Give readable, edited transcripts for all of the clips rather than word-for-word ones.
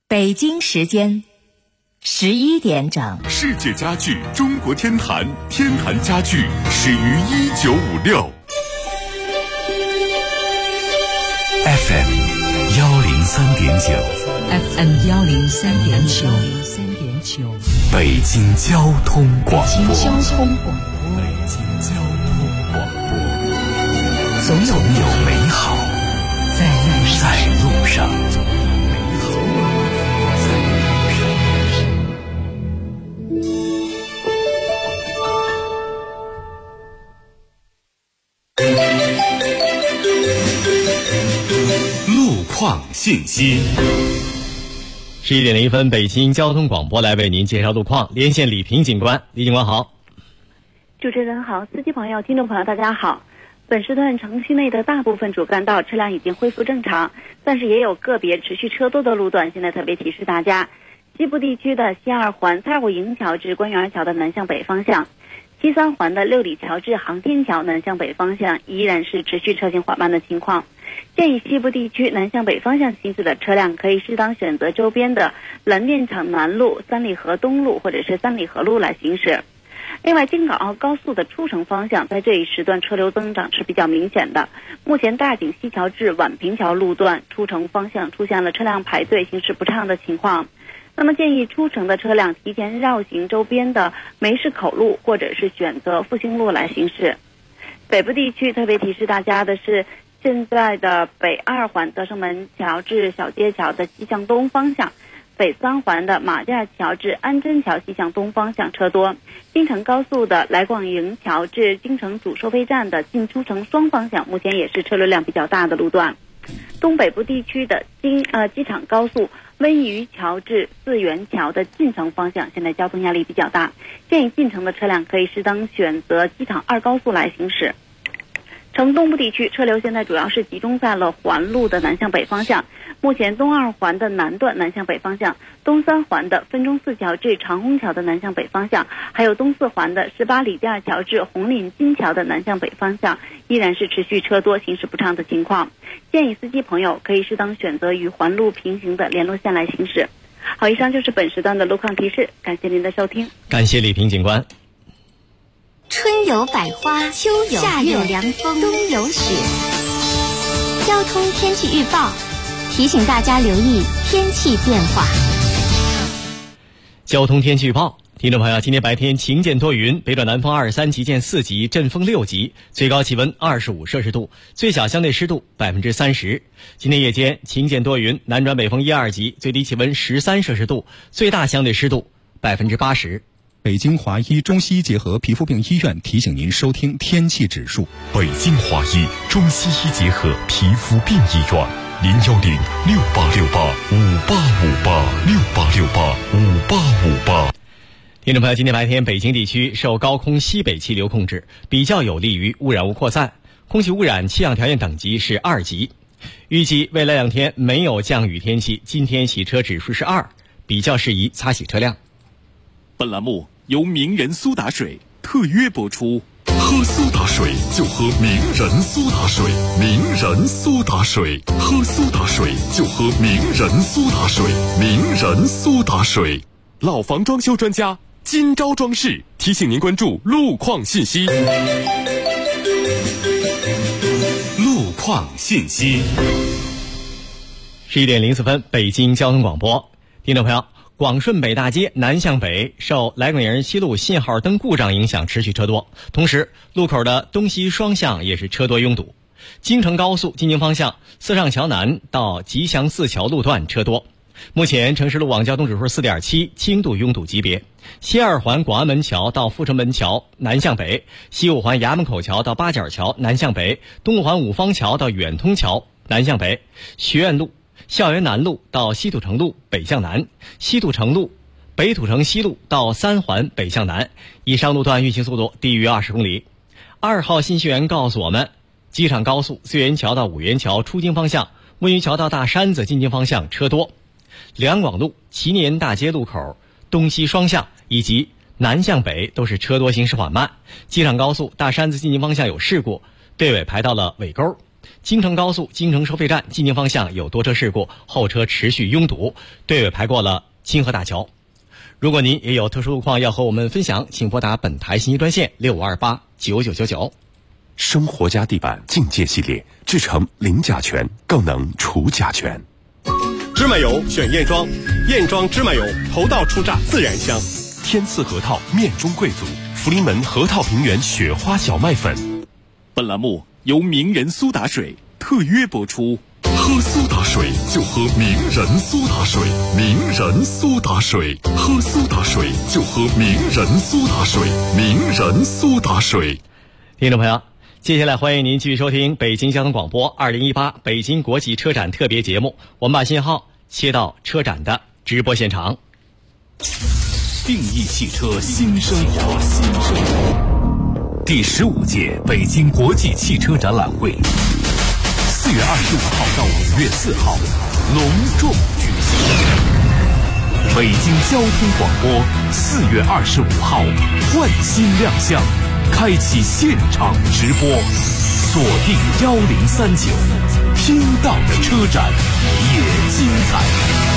北京时间11点整。 世界家具中国天坛，天坛家具始于1956。FM 103.9 FM 103.9 北京交通广播。 北京交通广播，总有美好在路上。 路况信息。 11点01分，北京交通广播来为您介绍路况，连线李平警官。李警官好。 主持人好，司机朋友、听众朋友大家好。本时段城区内的大部分主干道车辆已经恢复正常，但是也有个别持续车多的路段，现在特别提示大家：西部地区的西二环蔡虎营桥至官园桥的南向北方向，西三环的六里桥至航天桥南向北方向依然是持续车行缓慢的情况。建议西部地区南向北方向行驶的车辆可以适当选择周边的蓝靛厂南路、三里河东路或者是三里河路来行驶。另外，京港澳高速的出城方向在这一时段车流增长是比较明显的。目前大井西桥至宛平桥路段出城方向出现了车辆排队、行驶不畅的情况。那么建议出城的车辆提前绕行周边的梅市口路或者是选择复兴路来行驶。北部地区特别提示大家的是，现在的北二环德胜门桥至小街桥的西向东方向，北三环的马甸桥至安贞桥西向东方向车多，京承高速的来广营桥至京承主收费站的进出城双方向目前也是车流量比较大的路段。东北部地区的机场高速温榆桥至四元桥的进城方向现在交通压力比较大，建议进城的车辆可以适当选择机场二高速来行驶。城东部地区车流现在主要是集中在了环路的南向北方向，目前东二环的南段南向北方向，东三环的分钟寺桥至长虹桥的南向北方向，还有东四环的18里店桥至红岭金桥的南向北方向依然是持续车多、行驶不畅的情况。建议司机朋友可以适当选择与环路平行的联络线来行驶。好，以上就是本时段的路况提示，感谢您的收听。 感谢李平警官。 春有百花，秋有夏有凉风，冬有雪。交通天气预报提醒大家留意天气变化。 交通天气预报，听众朋友，今天白天晴间多云，北转南风23级见4级，阵风6级，最高气温25摄氏度，最小相对湿度30%。今天夜间晴间多云，南转北风1、2级，最低气温13摄氏度，最大相对湿度80%。 北京华医中西医结合皮肤病医院提醒您收听天气指数。 北京华医中西医结合皮肤病医院，010-6868-5858，6868-5858。 听众朋友，今天白天北京地区受高空西北气流控制，比较有利于污染物扩散，空气污染气象条件等级是2级。预计未来2天没有降雨天气，今天洗车指数是2，比较适宜擦洗车辆。 本栏目由名人苏打水特约播出。喝苏打水就喝名人苏打水，名人苏打水，喝苏打水就喝名人苏打水，名人苏打水。老房装修专家金招装饰提醒您关注路况信息。路况信息。 11点04分，北京交通广播，听众朋友。广顺北大街南向北受来广营西路信号灯故障影响持续车多，同时路口的东西双向也是车多拥堵。京承高速进京方向四上桥南到吉祥寺桥路段车多，目前城市路网交通指数 4.7， 轻度拥堵级别。西二环广安门桥到阜成门桥南向北，西五环衙门口桥到八角桥南向北，东五环五方桥到远通桥南向北，学院路校园南路到西土城路北向南，西土城路北土城西路到三环北向南，以上路段运行速度低于20公里。2号信息员告诉我们，机场高速四元桥到五元桥出京方向，温榆桥到大山子进京方向车多。两广路祈年大街路口东西双向以及南向北都是车多，行驶缓慢。机场高速大山子进京方向有事故，队尾排到了尾沟。 京承高速京承收费站进京方向有多车事故，后车持续拥堵，队尾排过了清河大桥。如果您也有特殊路况要和我们分享，请拨打本台信息专线65289999。 生活家地板境界系列，制成零甲醛，更能除甲醛。 芝麻油选燕庄，燕庄芝麻油头道出榨自然香。 天赐核桃面中贵族，福临门核桃平原雪花小麦粉。本栏目由名人苏打水特约播出。喝苏打水就喝名人苏打水，名人苏打水，喝苏打水就喝名人苏打水，名人苏打水。 听众朋友，接下来欢迎您继续收听北京交通广播2018北京国际车展特别节目。我们把信号切到车展的直播现场。 定义汽车新生活，第15届北京国际汽车展览会4月25号到5月4号隆重举行。北京交通广播4月25号换新亮相，开启现场直播，锁定1039，听到的车展也精彩。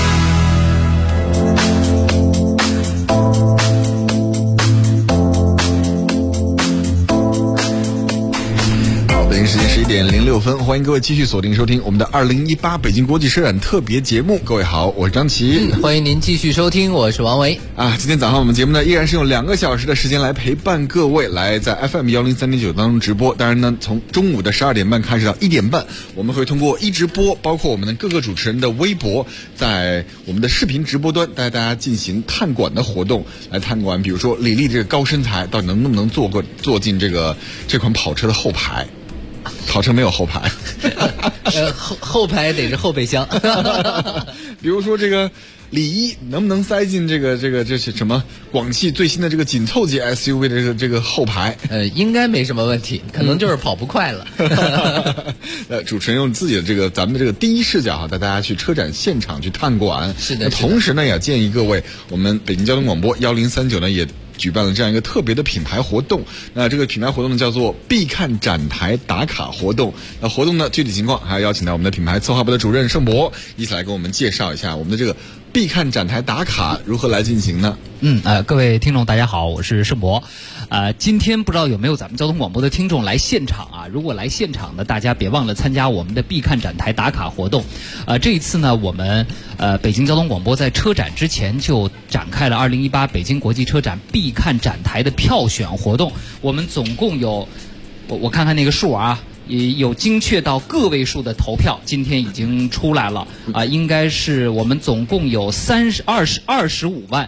北京时间11点06分，欢迎各位继续锁定收听我们的2018北京国际车展特别节目。各位好，我是张琪。 欢迎您继续收听，我是王维。 今天早上我们节目呢依然是用2个小时的时间来陪伴各位，来在 FM 103.9当中直播。当然呢，从中午的12点半开始到1点半，我们会通过直播，包括我们的各个主持人的微博，在我们的视频直播端带大家进行探馆的活动，来探馆，比如说李丽这个高身材到底能不能坐进这款跑车的后排。跑车没有后排， 后排得是后备箱。 比如说这个李一能不能塞进这是什么广汽最新的这个紧凑级 SUV 的这个后排？ 应该没什么问题，可能就是跑不快了。 主持人用自己的咱们的这个第一视角带大家去车展现场去探馆。 是的。 同时呢，也建议各位，我们北京交通广播1039呢也举办了这样一个特别的品牌活动。那这个品牌活动呢叫做必看展台打卡活动。那活动呢具体情况还要邀请到我们的品牌策划部的主任盛博一起来给我们介绍一下我们的这个必看展台打卡如何来进行呢？ 各位听众大家好，我是盛博。今天不知道有没有咱们交通广播的听众来现场啊？如果来现场的，大家别忘了参加我们的必看展台打卡活动。这一次呢，我们北京交通广播在车展之前就展开了2018北京国际车展必看展台的票选活动。我们总共有，我看看那个数啊。也有精确到个位数的投票，今天已经出来了应该是我们总共有25万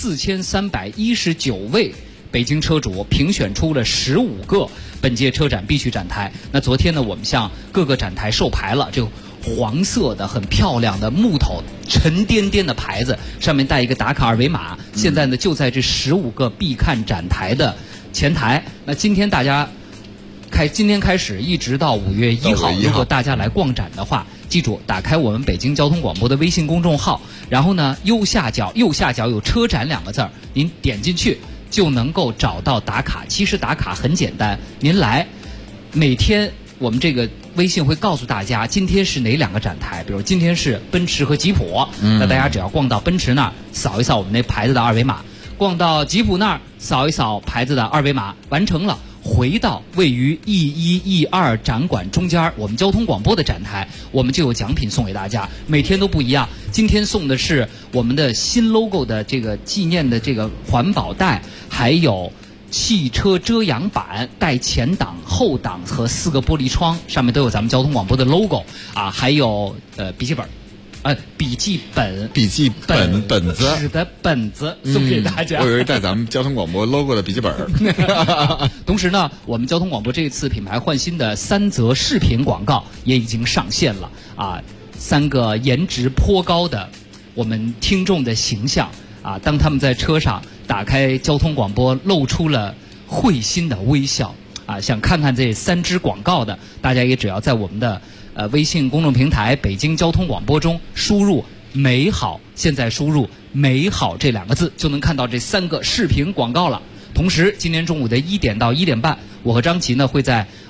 4319位北京车主评选出了15个本届车展必去展台。那昨天呢，我们向各个展台授牌了，这个黄色的很漂亮的木头沉甸甸的牌子，上面带一个打卡二维码。现在呢，就在这15个必看展台的前台。那今天开始一直到5月1号，如果大家来逛展的话，记住打开我们北京交通广播的微信公众号，然后呢右下角有车展2个字，您点进去就能够找到打卡。其实打卡很简单，您来每天我们这个微信会告诉大家今天是哪2个展台，比如今天是奔驰和吉普，那大家只要逛到奔驰那儿扫一扫我们那牌子的二维码，逛到吉普那儿扫一扫牌子的二维码，完成了回到位于E1、E2 展馆中间我们交通广播的展台，我们就有奖品送给大家，每天都不一样。今天送的是我们的新 logo 的这个纪念的这个环保袋，还有汽车遮阳板，带前挡、后挡和4个玻璃窗，上面都有咱们交通广播的 logo 还有笔记本。笔记本子纸的本子送给大家。 我以为带咱们交通广播 logo 的笔记本。 同时呢，我们交通广播这次品牌换新的3则视频广告也已经上线了3个颜值颇高的我们听众的形象当他们在车上打开交通广播，露出了会心的微笑想看看这3支广告的，大家也只要在我们的微信公众平台北京交通广播中输入美好，现在输入美好这2个字，就能看到这3个视频广告了。同时今天中午的1点到1点半，我和张琪呢会在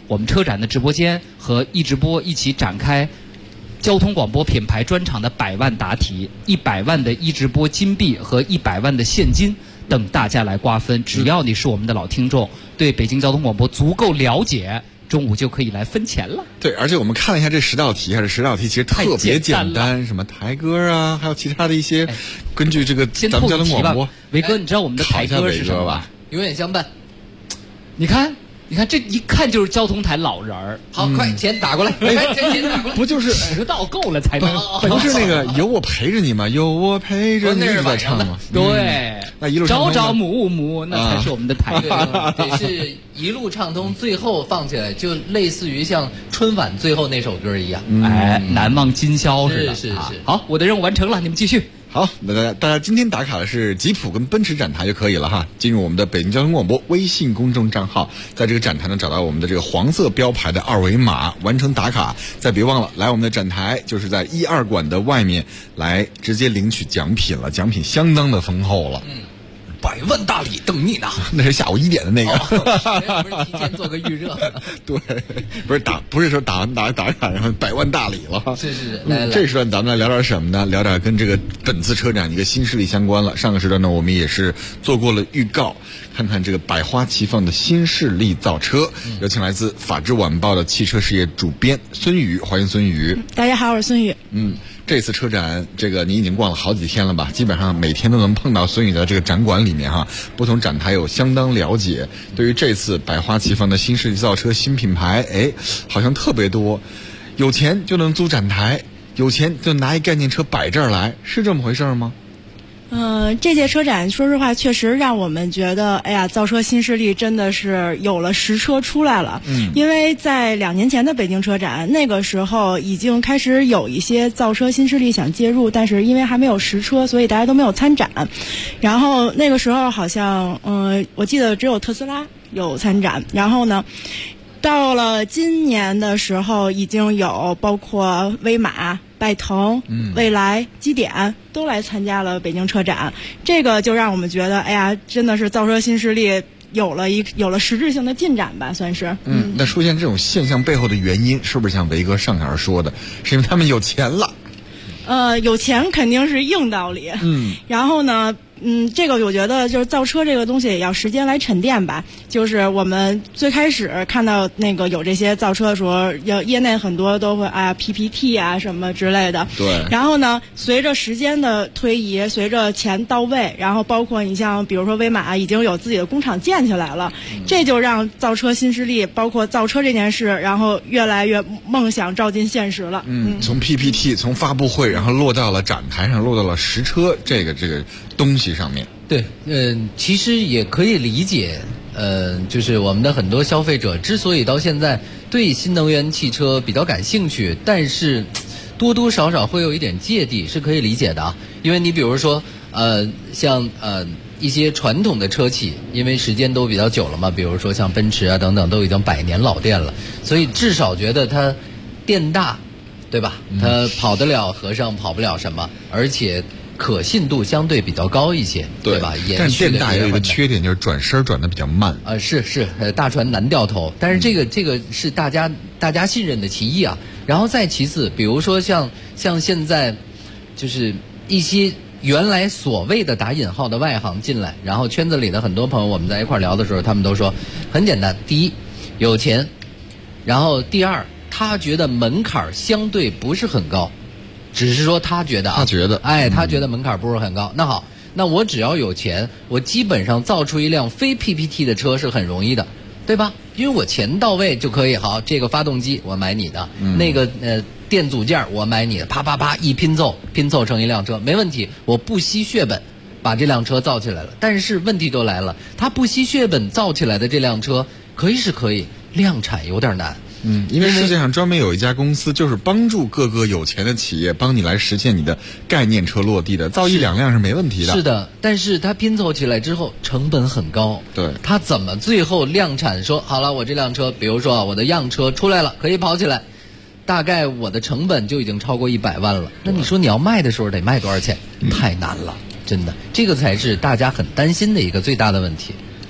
我们车展的直播间和一直播一起展开交通广播品牌专场的100万答题，100万的一直播金币和100万的现金等大家来瓜分。只要你是我们的老听众，对北京交通广播足够了解，中午就可以来分钱了。 对，而且我们看了一下这10道题，这10道题其实特别简单，什么台歌啊，还有其他的一些，根据这个咱们交通广播。 维哥，你知道我们的台歌是什么吧？ 永远相伴。 你看，这一看就是交通台老人儿。 好，快钱打过来，钱打过来。 不就是迟到够了才能？ 不是那个有我陪着你吗？有我陪着你在唱吗？ 对， 那一路朝朝暮暮，那才是我们的台歌。 对，是一路畅通，最后放起来就类似于像春晚最后那首歌一样， 难忘今宵似的。 是。 好，我的任务完成了，你们继续。 好，那大家今天打卡的是吉普跟奔驰展台就可以了哈。进入我们的北京交通广播微信公众账号，在这个展台呢找到我们的这个黄色标牌的2维码，完成打卡。再别忘了来我们的展台，就是在1、2馆的外面来直接领取奖品了，奖品相当的丰厚了。 100万大礼等你拿。 那是下午1点的那个， 不是提前做个预热。 对，不是说打完打卡然后100万大礼了。 是，来。 这时段咱们来聊点什么呢？聊点跟这个本次车展一个新势力相关了。上个时段呢，我们也是做过了预告，看看这个百花齐放的新势力造车。有请来自法制晚报的汽车事业主编孙宇，欢迎孙宇。 大家好，我是孙宇。 这次车展，这个你已经逛了好几天了吧？基本上每天都能碰到孙宇在这个展馆里面哈。不同展台有相当了解。对于这次百花齐放的新势力造车新品牌，好像特别多。有钱就能租展台，有钱就拿一概念车摆这儿来，是这么回事吗？ 这届车展说实话确实让我们觉得，造车新势力真的是有了实车出来了。因为在2年前的北京车展，那个时候已经开始有一些造车新势力想介入，但是因为还没有实车，所以大家都没有参展。然后那个时候好像，我记得只有特斯拉有参展。然后呢，到了今年的时候，已经有包括威马、拜腾、蔚来、基点都来参加了北京车展，这个就让我们觉得，真的是造车新势力有了实质性的进展吧，算是。 那出现这种现象背后的原因，是不是像维哥上面说的，是因为他们有钱了？ 有钱肯定是硬道理。然后呢，这个我觉得就是造车这个东西也要时间来沉淀吧。就是我们最开始看到那个有这些造车的时候，业内很多都会PPT 啊什么之类的。 对。 然后呢，随着时间的推移，随着钱到位，然后包括你像比如说威马已经有自己的工厂建起来了，这就让造车新势力，包括造车这件事，然后越来越梦想照进现实了。 从 PPT 从发布会，然后落到了展台上，落到了实车这个东西上面。 对，其实也可以理解，就是我们的很多消费者之所以到现在对新能源汽车比较感兴趣，但是多多少少会有一点芥蒂，是可以理解的啊。因为你比如说，像一些传统的车企，因为时间都比较久了嘛，比如说像奔驰啊等等，都已经100年老店了，所以至少觉得它店大，对吧？它跑得了和尚跑不了什么，而且可信度相对比较高一些，对吧？ 但是店大有一个缺点，就是转身转得比较慢。 是，大船难掉头。但是这个是大家信任的其一啊。然后再其次，比如说像现在，就是一些原来所谓的打引号的外行进来，然后圈子里的很多朋友我们在一块聊的时候，他们都说很简单，第一有钱，然后第二他觉得门槛相对不是很高。只是说他觉得他觉得门槛不是很高。那好，那我只要有钱，我基本上造出一辆非 PPT 的车是很容易的，对吧？因为我钱到位就可以。好，这个发动机我买你的，那个电组件我买你的，啪啪啪一拼凑成一辆车，没问题。我不惜血本把这辆车造起来了。但是问题都来了，他不惜血本造起来的这辆车可以，量产有点难。 因为世界上专门有一家公司，就是帮助各个有钱的企业帮你来实现你的概念车落地的，造1-2辆是没问题的。 是的，但是它拼凑起来之后成本很高。 对， 它怎么最后量产说好了，我这辆车，比如说我的样车出来了，可以跑起来，大概我的成本就已经超过100万了。那你说你要卖的时候得卖多少钱？太难了，真的，这个才是大家很担心的一个最大的问题。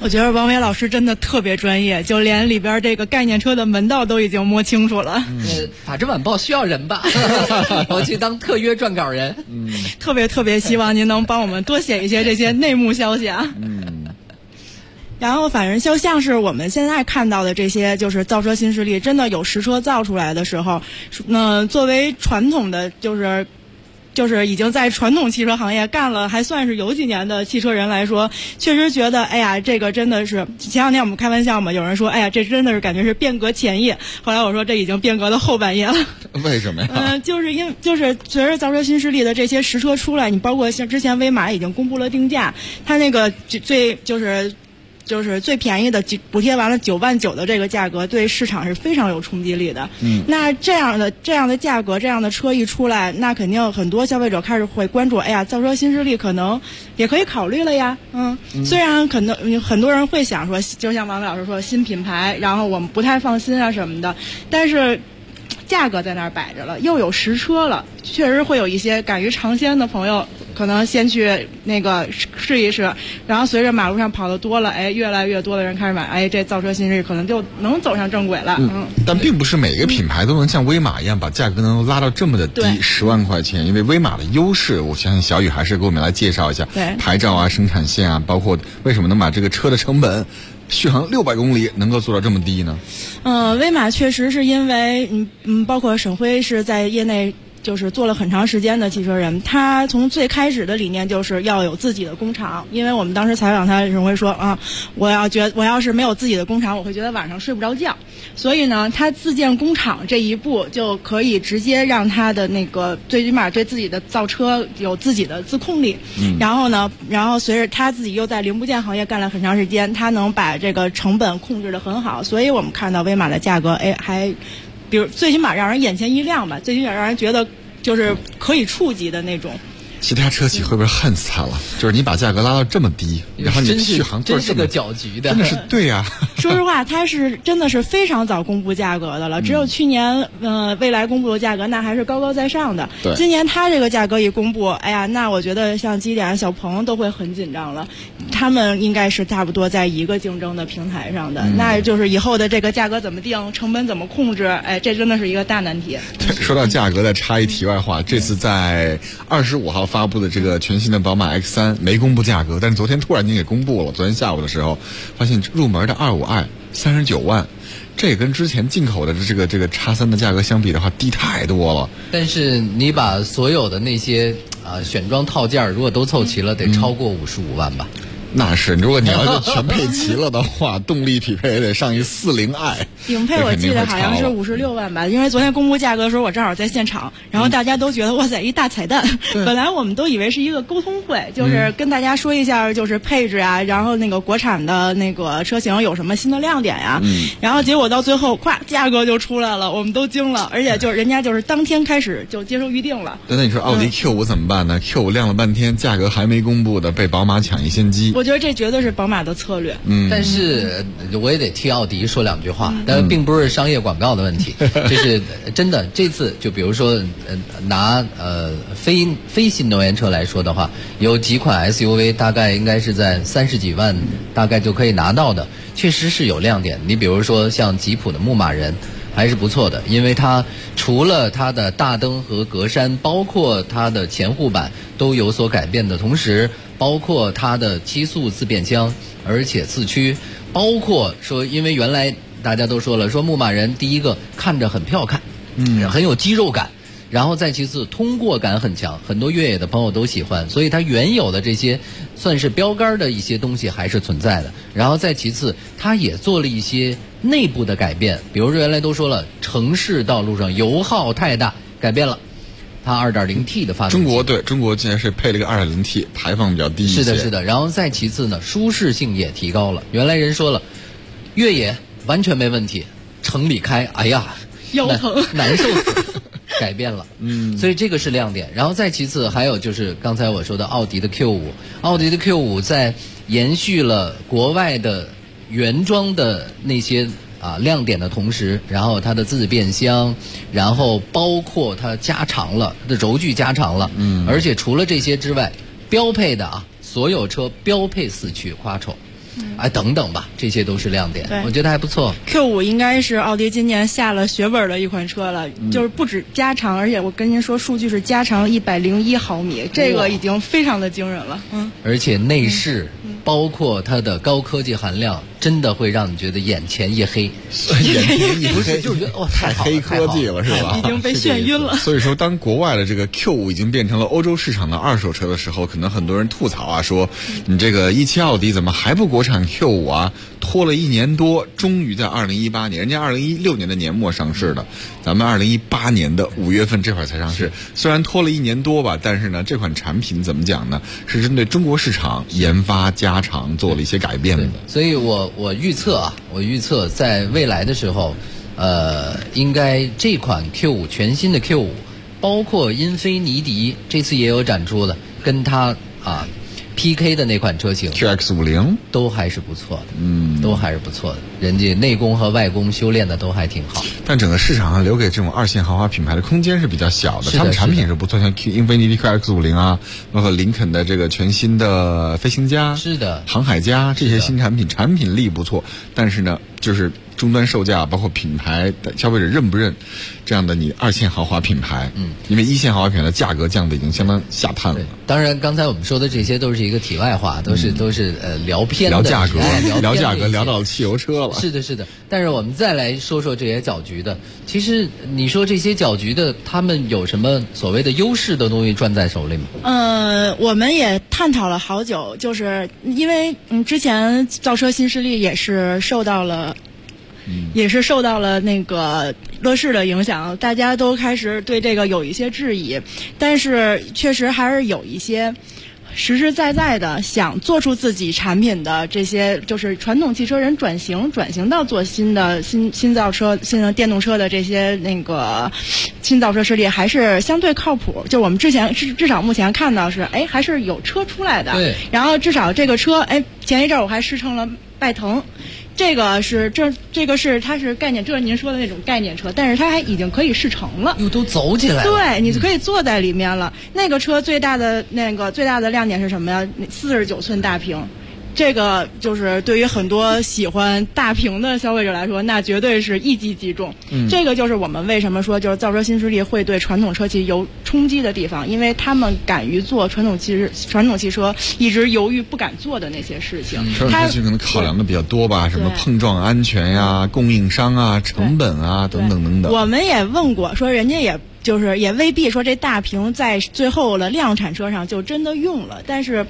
我觉得王伟老师真的特别专业，就连里边这个概念车的门道都已经摸清楚了。 法制晚报需要人吧？我去当特约撰稿人。 特别希望您能帮我们多写一些这些内幕消息啊。然后反正就像是我们现在看到的这些就是造车新势力真的有实车造出来的时候，作为传统的就是已经在传统汽车行业干了还算是有几年的汽车人来说，确实觉得哎呀，这个真的是前两天我们开玩笑嘛，有人说哎呀，这真的是感觉是变革前夜，后来我说这已经变革的后半夜了。 为什么呀？ 就是随着造车新势力的这些实车出来，你包括像之前威马已经公布了定价，它那个就是最便宜的补贴完了9.9万的这个价格，对市场是非常有冲击力的。那这样的价格，这样的车一出来，那肯定很多消费者开始会关注，哎呀，造车新势力可能也可以考虑了呀。虽然可能很多人会想说，就像王伟老师说新品牌，然后我们不太放心啊什么的，但是价格在那儿摆着了，又有实车了，确实会有一些敢于尝鲜的朋友可能先去那个试一试，然后随着马路上跑得多了，哎，越来越多的人开始买，哎，这造车新势力可能就能走上正轨了。 但并不是每个品牌都能像威马一样把价格能拉到这么的低，10万块钱。因为威马的优势，我相信小雨还是给我们来介绍一下，牌照啊、生产线啊，包括为什么能把这个车的成本续航600公里能够做到这么低呢？ 威马确实是因为包括沈辉是在业内就是做了很长时间的汽车人，他从最开始的理念就是要有自己的工厂。因为我们当时采访他，沈辉说啊，我要是没有自己的工厂，我会觉得晚上睡不着觉。所以呢，他自建工厂这一步就可以直接让他的那个最起码对自己的造车有自己的自控力。然后随着他自己又在零部件行业干了很长时间，他能把这个成本控制得很好。所以我们看到威马的价格，哎，还比如最起码让人眼前一亮吧，最起码让人觉得就是可以触及的那种。 其他车企会不会恨死他了？就是你把价格拉到这么低，然后你续航做这么， 真是个搅局的， 真的是对呀。 说实话，它是真的是非常早公布价格的了，只有去年蔚来公布的价格那还是高高在上的。今年它这个价格一公布，哎呀，那我觉得像基点、小鹏都会很紧张了。他们应该是差不多在一个竞争的平台上的，那就是以后的这个价格怎么定，成本怎么控制，哎，这真的是一个大难题。 说到价格，再插一题外话，这次在25号发布的这个全新的宝马 X3没公布价格，但是昨天突然间给公布了。昨天下午的时候，发现入门的25i 39万，这也跟之前进口的这个X3的价格相比的话，低太多了。 但是你把所有的那些选装套件如果都凑齐了，得超过55万吧。 那是，如果你要是全配齐了的话，动力匹配也得上一40i。 顶配我记得好像是56万吧，因为昨天公布价格的时候我正好在现场，然后大家都觉得哇塞，一大彩蛋。本来我们都以为是一个沟通会，就是跟大家说一下就是配置啊，然后那个国产的那个车型有什么新的亮点呀，然后结果到最后咵价格就出来了，我们都惊了，而且就是人家就是当天开始就接受预定了。 那你说奥迪 Q5 怎么办呢？Q5 亮了半天，价格还没公布的，被宝马抢一先机。 我觉得这绝对是宝马的策略。 但是我也得替奥迪说两句话，但并不是商业广告的问题，这是真的。这次就比如说拿非新能源车来说的话，有几款 SUV 大概应该是在30几万大概就可以拿到的，确实是有亮点。你比如说像吉普的牧马人还是不错的，因为它除了它的大灯和格栅，包括它的前护板都有所改变的同时，包括它的7速自变箱，而且四驱，包括说因为原来大家都说了，说牧马人第一个看着很漂看，很有肌肉感，然后再其次通过感很强，很多越野的朋友都喜欢，所以它原有的这些算是标杆的一些东西还是存在的。然后再其次它也做了一些内部的改变，比如说原来都说了城市道路上油耗太大，改变了它 2.0T 的发动机。 中国竟然是配了个 2.0T， 排放比较低一些。 是的。然后再其次呢，舒适性也提高了。原来人说了越野完全没问题，城里开哎呀腰疼难受死改变了，所以这个是亮点。然后再其次还有就是刚才我说的奥迪的 Q5， 奥迪的 Q5 在延续了国外的原装的那些亮点的同时，然后它的自变箱，然后包括它加长了，它的轴距加长了，而且除了这些之外，标配的所有车标配4驱quattro。 等等吧，这些都是亮点，我觉得还不错。 Q5 应该是奥迪今年下了血本的一款车了，就是不止加长，而且我跟您说，数据是加长101毫米，这个已经非常的惊人了。 而且内饰，包括它的高科技含量，真的会让你觉得眼前一黑。 眼前一黑， 不是就是觉得太黑科技了，是吧？ 已经被眩晕了。 所以说，当国外的这个 Q5 已经变成了欧洲市场的二手车的时候，可能很多人吐槽啊，说你这个17奥迪怎么还不国产 Q5 啊？拖了1年多，终于在2018年，人家2016年的年末上市的，咱们2018年的5月份这会儿才上市。虽然拖了1年多吧，但是呢，这款产品怎么讲呢？是针对中国市场研发加长做了一些改变的。 所以我预测在未来的时候，应该这款 Q5 全新的 Q5，包括英菲尼迪这次也有展出的，跟它PK 的那款车型 QX50 都还是不错的，都还是不错的，人家内功和外功修炼的都还挺好。 但整个市场上留给这种2线豪华品牌的空间是比较小的，他们产品也是不错，像英菲尼迪 QX50啊，包括林肯的这个全新的飞行家， 是的， 航海家这些新产品，产品力不错，但是呢，就是终端售价包括品牌的消费者认不认这样的你2线豪华品牌，因为1线豪华品牌的价格降得已经相当下探了。 当然刚才我们说的这些都是一个题外话，都是聊偏的， 聊价格，聊价格聊到汽油车了。 是的，但是我们再来说说这些搅局的，其实你说这些搅局的他们有什么所谓的优势的东西攥在手里吗？ 我们也探讨了好久，就是因为之前造车新势力也是受到了那个乐视的影响，大家都开始对这个有一些质疑，但是确实还是有一些实实在在的想做出自己产品的这些，就是传统汽车人转型到做新造车、新的电动车的这些那个新造车势力还是相对靠谱。就我们至少目前看到是，还是有车出来的。 对。 然后至少这个车，前一阵我还试乘了拜腾。这个是它是概念，就是您说的那种概念车，但是它还已经可以试乘了， 又都走起来了。 对，你就可以坐在里面了。那个车最大的亮点是什么呀？49寸大屏。这个就是对于很多喜欢大屏的消费者来说，那绝对是一击即中。这个就是我们为什么说就是造车新势力会对传统车企有冲击的地方，因为他们敢于做传统汽车一直犹豫不敢做的那些事情。 传统车企可能考量的比较多吧，什么碰撞安全呀、供应商啊、成本啊等等等等。 我们也问过，说人家也未必说这大屏在最后的量产车上就真的用了，但是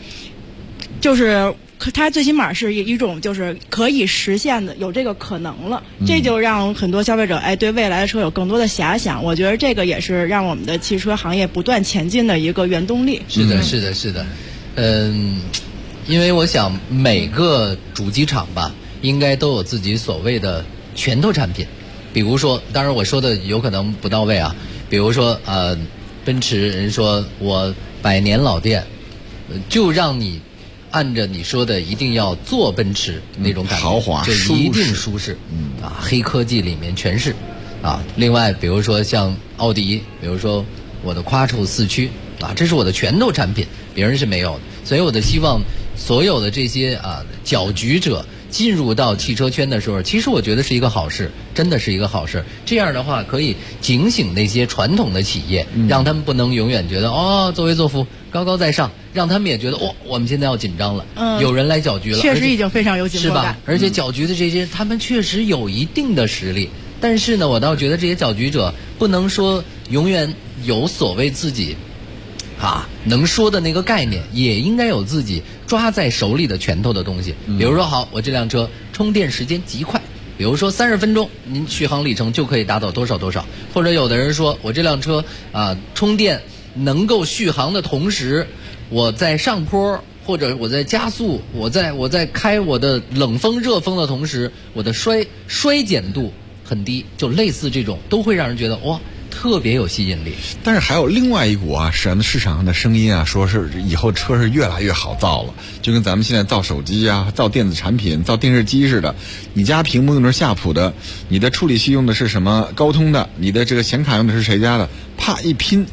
它最起码是一种就是可以实现的，有这个可能了，这就让很多消费者对未来的车有更多的遐想。我觉得这个也是让我们的汽车行业不断前进的一个原动力。 是的，因为我想每个主机厂吧，应该都有自己所谓的拳头产品。比如说，当然我说的有可能不到位啊，比如说奔驰人说我100年老店，就让你按着你说的一定要坐奔驰那种感觉， 豪华就一定舒适，黑科技里面全是另外比如说像奥迪，比如说我的quattro4驱这是我的拳头产品，别人是没有的。所以我的希望所有的这些搅局者进入到汽车圈的时候，其实我觉得是一个好事，真的是一个好事。这样的话可以警醒那些传统的企业，让他们不能永远觉得作威作福高高在上，让他们也觉得我们现在要紧张了，有人来搅局了， 确实已经非常有紧迫感， 是吧？而且搅局的这些他们确实有一定的实力，但是呢，我倒觉得这些搅局者不能说永远有所谓自己能说的那个概念，也应该有自己抓在手里的拳头的东西。比如说好，我这辆车充电时间极快，比如说30分钟您续航里程就可以达到多少多少，或者有的人说我这辆车充电能够续航的同时，我在上坡或者我在加速，我在开我的冷风热风的同时，我的衰减度很低，就类似这种都会让人觉得特别有吸引力。 但是还有另外一股市场上的声音说是以后车是越来越好造了，就跟咱们现在造手机造电子产品、造电视机似的，你家屏幕用的是夏普的，你的处理器用的是什么高通的，你的这个显卡用的是谁家的，啪一拼，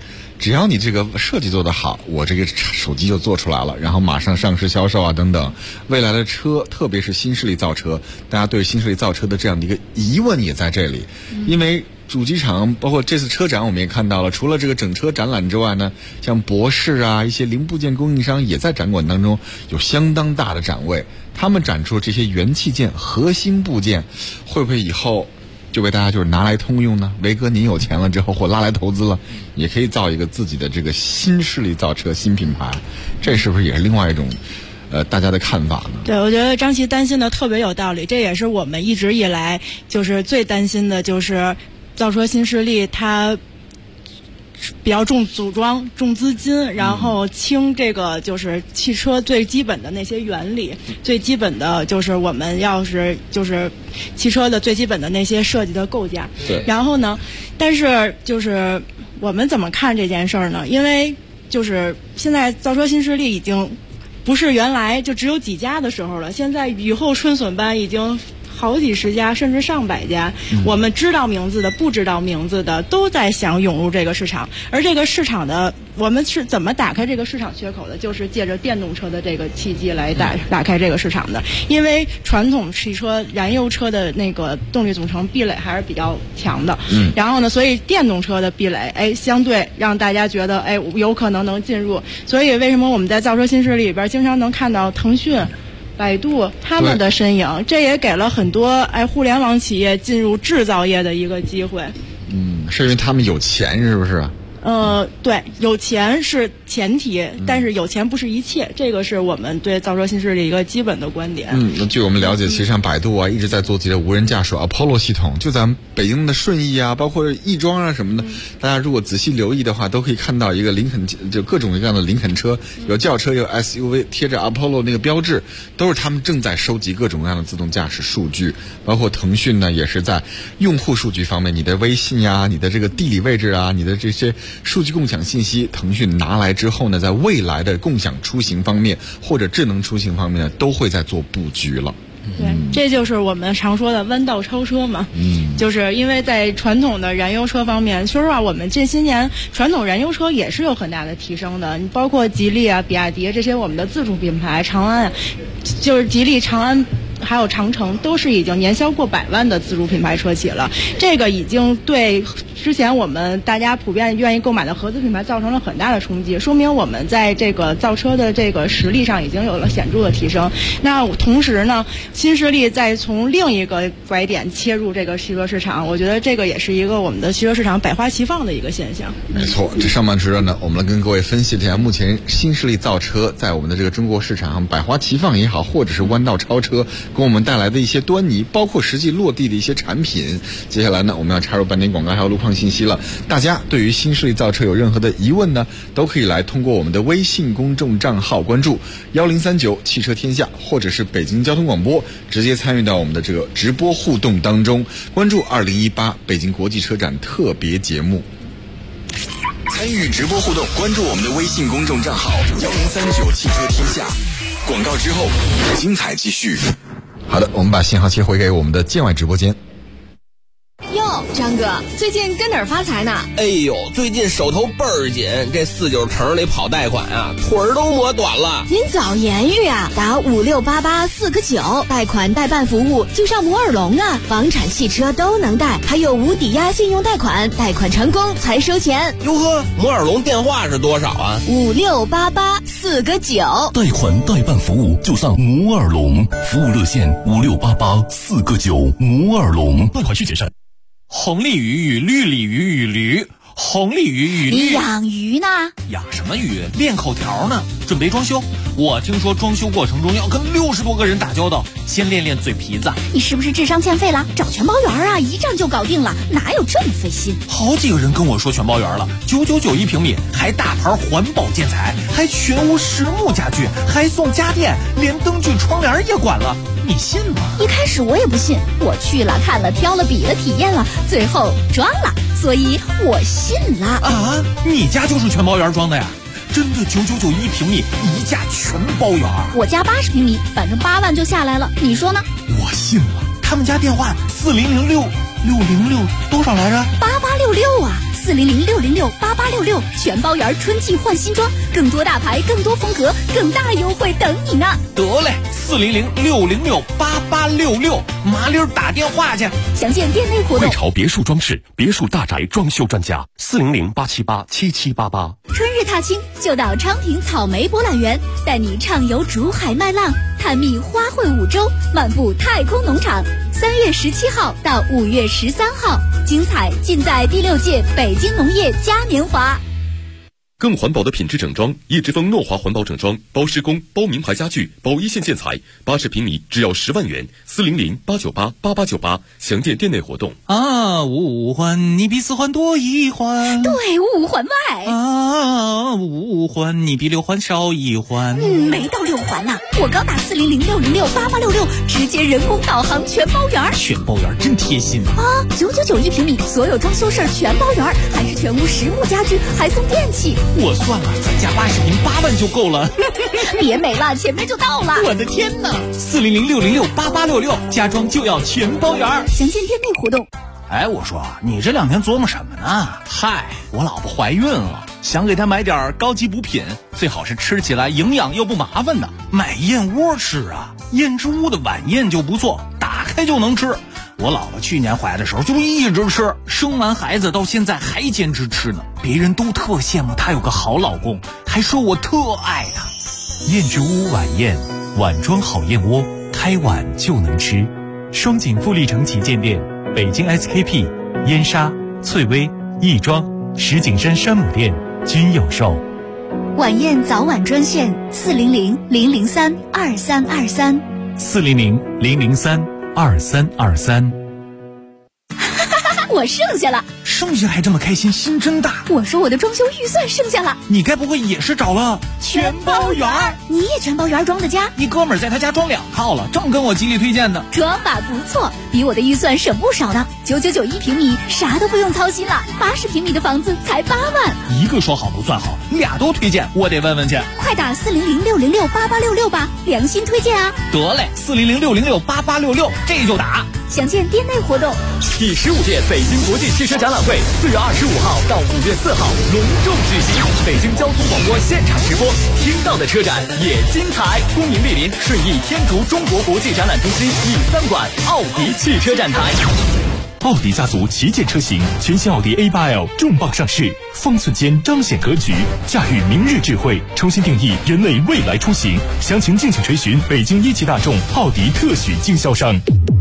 只要你这个设计做得好，我这个手机就做出来了，然后马上上市销售啊等等。未来的车，特别是新势力造车，大家对新势力造车的这样的一个疑问也在这里，因为主机厂包括这次车展我们也看到了，除了这个整车展览之外呢，像博世啊一些零部件供应商也在展馆当中有相当大的展位，他们展出这些元器件核心部件，会不会以后就被大家就是拿来通用呢？维哥您有钱了之后或拉来投资了，也可以造一个自己的这个新势力造车新品牌，这是不是也是另外一种大家的看法呢？ 对，我觉得张琪担心的特别有道理，这也是我们一直以来就是最担心的，就是造车新势力它比较重组装、重资金，然后轻这个就是汽车最基本的那些原理，最基本的就是我们要是就是汽车的最基本的那些设计的构架。 对。 然后呢，但是就是我们怎么看这件事儿呢？因为就是现在造车新势力已经不是原来就只有几家的时候了，现在雨后春笋般已经好几十家甚至上百家，我们知道名字的不知道名字的都在想涌入这个市场，而这个市场的我们是怎么打开这个市场缺口的？就是借着电动车的这个契机来打开这个市场的。因为传统汽车燃油车的那个动力总成壁垒还是比较强的，然后呢，所以电动车的壁垒相对让大家觉得有可能能进入。所以为什么我们在造车新势力里边经常能看到腾讯、百度他们的身影，这也给了很多互联网企业进入制造业的一个机会。 是因为他们有钱，是不是？ 对，有钱是前提，但是有钱不是一切，这个是我们对造车新势力一个基本的观点。 那据我们了解，其实像百度啊，一直在做自己的无人驾驶 Apollo 系统，就咱们北京的顺义啊，包括亦庄啊什么的，大家如果仔细留意的话，都可以看到一个林肯，就各种各样的林肯车，有轿车，有 SUV， 贴着 Apollo 那个标志，都是他们正在收集各种各样的自动驾驶数据。包括腾讯呢，也是在用户数据方面，你的微信呀，你的这个地理位置啊，你的这些数据共享信息，腾讯拿来之后呢，在未来的共享出行方面或者智能出行方面呢，都会在做布局了。 对，这就是我们常说的弯道超车嘛。就是因为在传统的燃油车方面，说实话，我们这些年传统燃油车也是有很大的提升的。你包括吉利啊、比亚迪这些我们的自主品牌，长安，就是吉利、长安。还有长城都是已经年销过100万的自主品牌车企了，这个已经对之前我们大家普遍愿意购买的合资品牌造成了很大的冲击，说明我们在这个造车的这个实力上已经有了显著的提升。那同时呢，新势力再从另一个拐点切入这个汽车市场，我觉得这个也是一个我们的汽车市场百花齐放的一个现象。 没错，这上半时段呢，我们来跟各位分析一下目前新势力造车在我们的这个中国市场上百花齐放也好，或者是弯道超车给我们带来的一些端倪，包括实际落地的一些产品。接下来呢，我们要插入半点广告还有路况信息了。大家对于新势力造车有任何的疑问呢，都可以来通过我们的微信公众账号关注1039汽车天下，或者是北京交通广播，直接参与到我们的这个直播互动当中，关注2018北京国际车展特别节目。 参与直播互动，关注我们的微信公众账号1039汽车天下。广告之后，精彩继续。 好的，我们把信号切回给我们的建外直播间。 哟，张哥，最近跟哪儿发财呢？ 哎呦，最近手头倍儿紧，这49城里跑贷款啊，腿儿都磨短了。 您早言语啊，打5688-4个9，贷款代办服务就上摩尔龙啊，房产、汽车都能贷，还有无抵押信用贷款，贷款成功才收钱。 哟呵，摩尔龙电话是多少啊 ？5688-4个9， 贷款代办服务就上摩尔龙，服务热线5688-4个9，摩尔龙，贷款需谨慎。 红鲤鱼与绿鲤鱼与驴，红鲤鱼与绿。 你养鱼呢？ 养什么鱼？练口条呢，准备装修。我听说装修过程中要跟60多个人打交道，先练练嘴皮子。 你是不是智商欠费了？找全包圆啊，一站就搞定了，哪有这么费心？ 好几个人跟我说全包圆了，999一平米，还大牌环保建材，还全屋实木家具，还送家电，连灯具窗帘也管了，你信吗？ 一开始我也不信，我去了看了挑了比了体验了，最后装了，所以我信了。 啊，你家就是全包圆装的呀？真的999一平米，一价全包圆。 我家80平米，反正8万就下来了，你说呢？ 我信了。他们家电话4006-606多少来着？ 8866啊 400-606-8866，全包圆春季换新装，更多大牌，更多风格，更大优惠等你呢。 得嘞，400-606-8866，麻溜打电话去。 详见店内活动。 汇潮别墅装饰，别墅大宅装修专家，400-878-7788。 春日踏青就到昌平草莓博览园，带你畅游竹海麦浪，探秘花卉五洲，漫步太空农场。3月17号到5月13号，精彩尽在第6届北京农业嘉年华。 更环保的品质整装，叶之峰诺华环保整装，包施工，包名牌家具，包一线建材，80平米只要10万元，400-898-8898，详见店内活动。 啊，五环你比4环多1环， 对，5环外。 啊，5环你比6环少1环。 没到6环呢，我刚打400-606-8866，直接人工导航全包圆。 全包圆真贴心啊！999一平米，所有装修事儿全包圆，还是全屋实木家居，还送电器。 我算了，咱家80平8万就够了。 别美了，前面就到了。 我的天哪！400-606-8866，家装就要全包圆。 详见店内活动。 哎，我说你这2天琢磨什么呢？嗨，我老婆怀孕了，想给她买点高级补品，最好是吃起来营养又不麻烦的。买燕窝吃啊，燕之屋的晚宴就不错，打开就能吃。我老婆去年怀的时候就一直吃，生完孩子到现在还坚持吃呢。别人都特羡慕她有个好老公，还说我特爱她。 燕之屋晚宴，碗装好燕窝，开碗就能吃。双井富力城旗舰店、北京 SKP、燕莎、翠微、亦庄、石景山山姆店均有售。 晚宴早晚专线400-003-2323。 400-003-2323。 我剩下了， 剩下还这么开心，心真大。 我说我的装修预算剩下了， 你该不会也是找了全包圆？ 你也全包圆装的家？ 你哥们儿在他家装2套了，正跟我极力推荐呢。 装法不错，比我的预算省不少呢。999一平米，啥都不用操心了。80平米的房子才8万。 一个说好不算好，2都推荐，我得问问去。 快打400-606-8866吧，良心推荐啊！ 得嘞，400-606-8866，这就打。 详见店内活动。 第15届北京国际汽车展览会4月25号到5月4号隆重举行，北京交通广播现场直播，听到的车展也精彩。恭迎莅临顺义天竺中国国际展览中心E3馆奥迪汽车展台。 奥迪家族旗舰车型全新奥迪 A8L 重磅上市，方寸间彰显格局，驾驭明日智慧，重新定义人类未来出行。详情敬请垂询北京一汽大众奥迪特许经销商。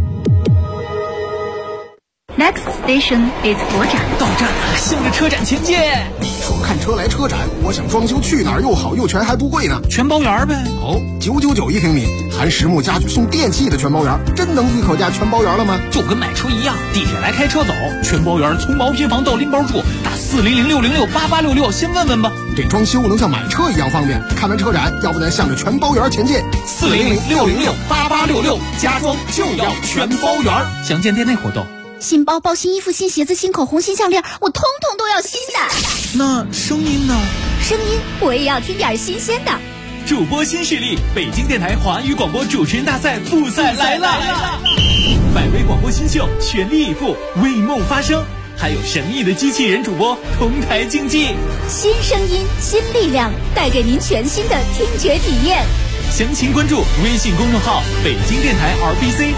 Next station is 国展。 到站了，向着车展前进。 说看车来车展，我想装修去哪儿又好又全还不贵呢？ 全包圆呗。 哦，999一平米，含实木家具送电器的全包圆，真能一口价全包圆了吗？ 就跟买车一样，地铁来开车走，全包圆从毛坯房到拎包住，打400-606-8866，先问问吧。 这装修能像买车一样方便。看完车展，要不咱向着全包圆前进。 400-606-8866，家装就要全包圆。 详见店内活动。 新包包、新衣服、新鞋子、新口红、新项链，我通通都要新的。 那声音呢？ 声音我也要听点新鲜的。 主播新势力，北京电台华语广播主持人大赛复赛来了！百位广播新秀全力以赴，为梦发声，还有神秘的机器人主播同台竞技。 新声音，新力量，带给您全新的听觉体验。 详情关注微信公众号北京电台 RBC。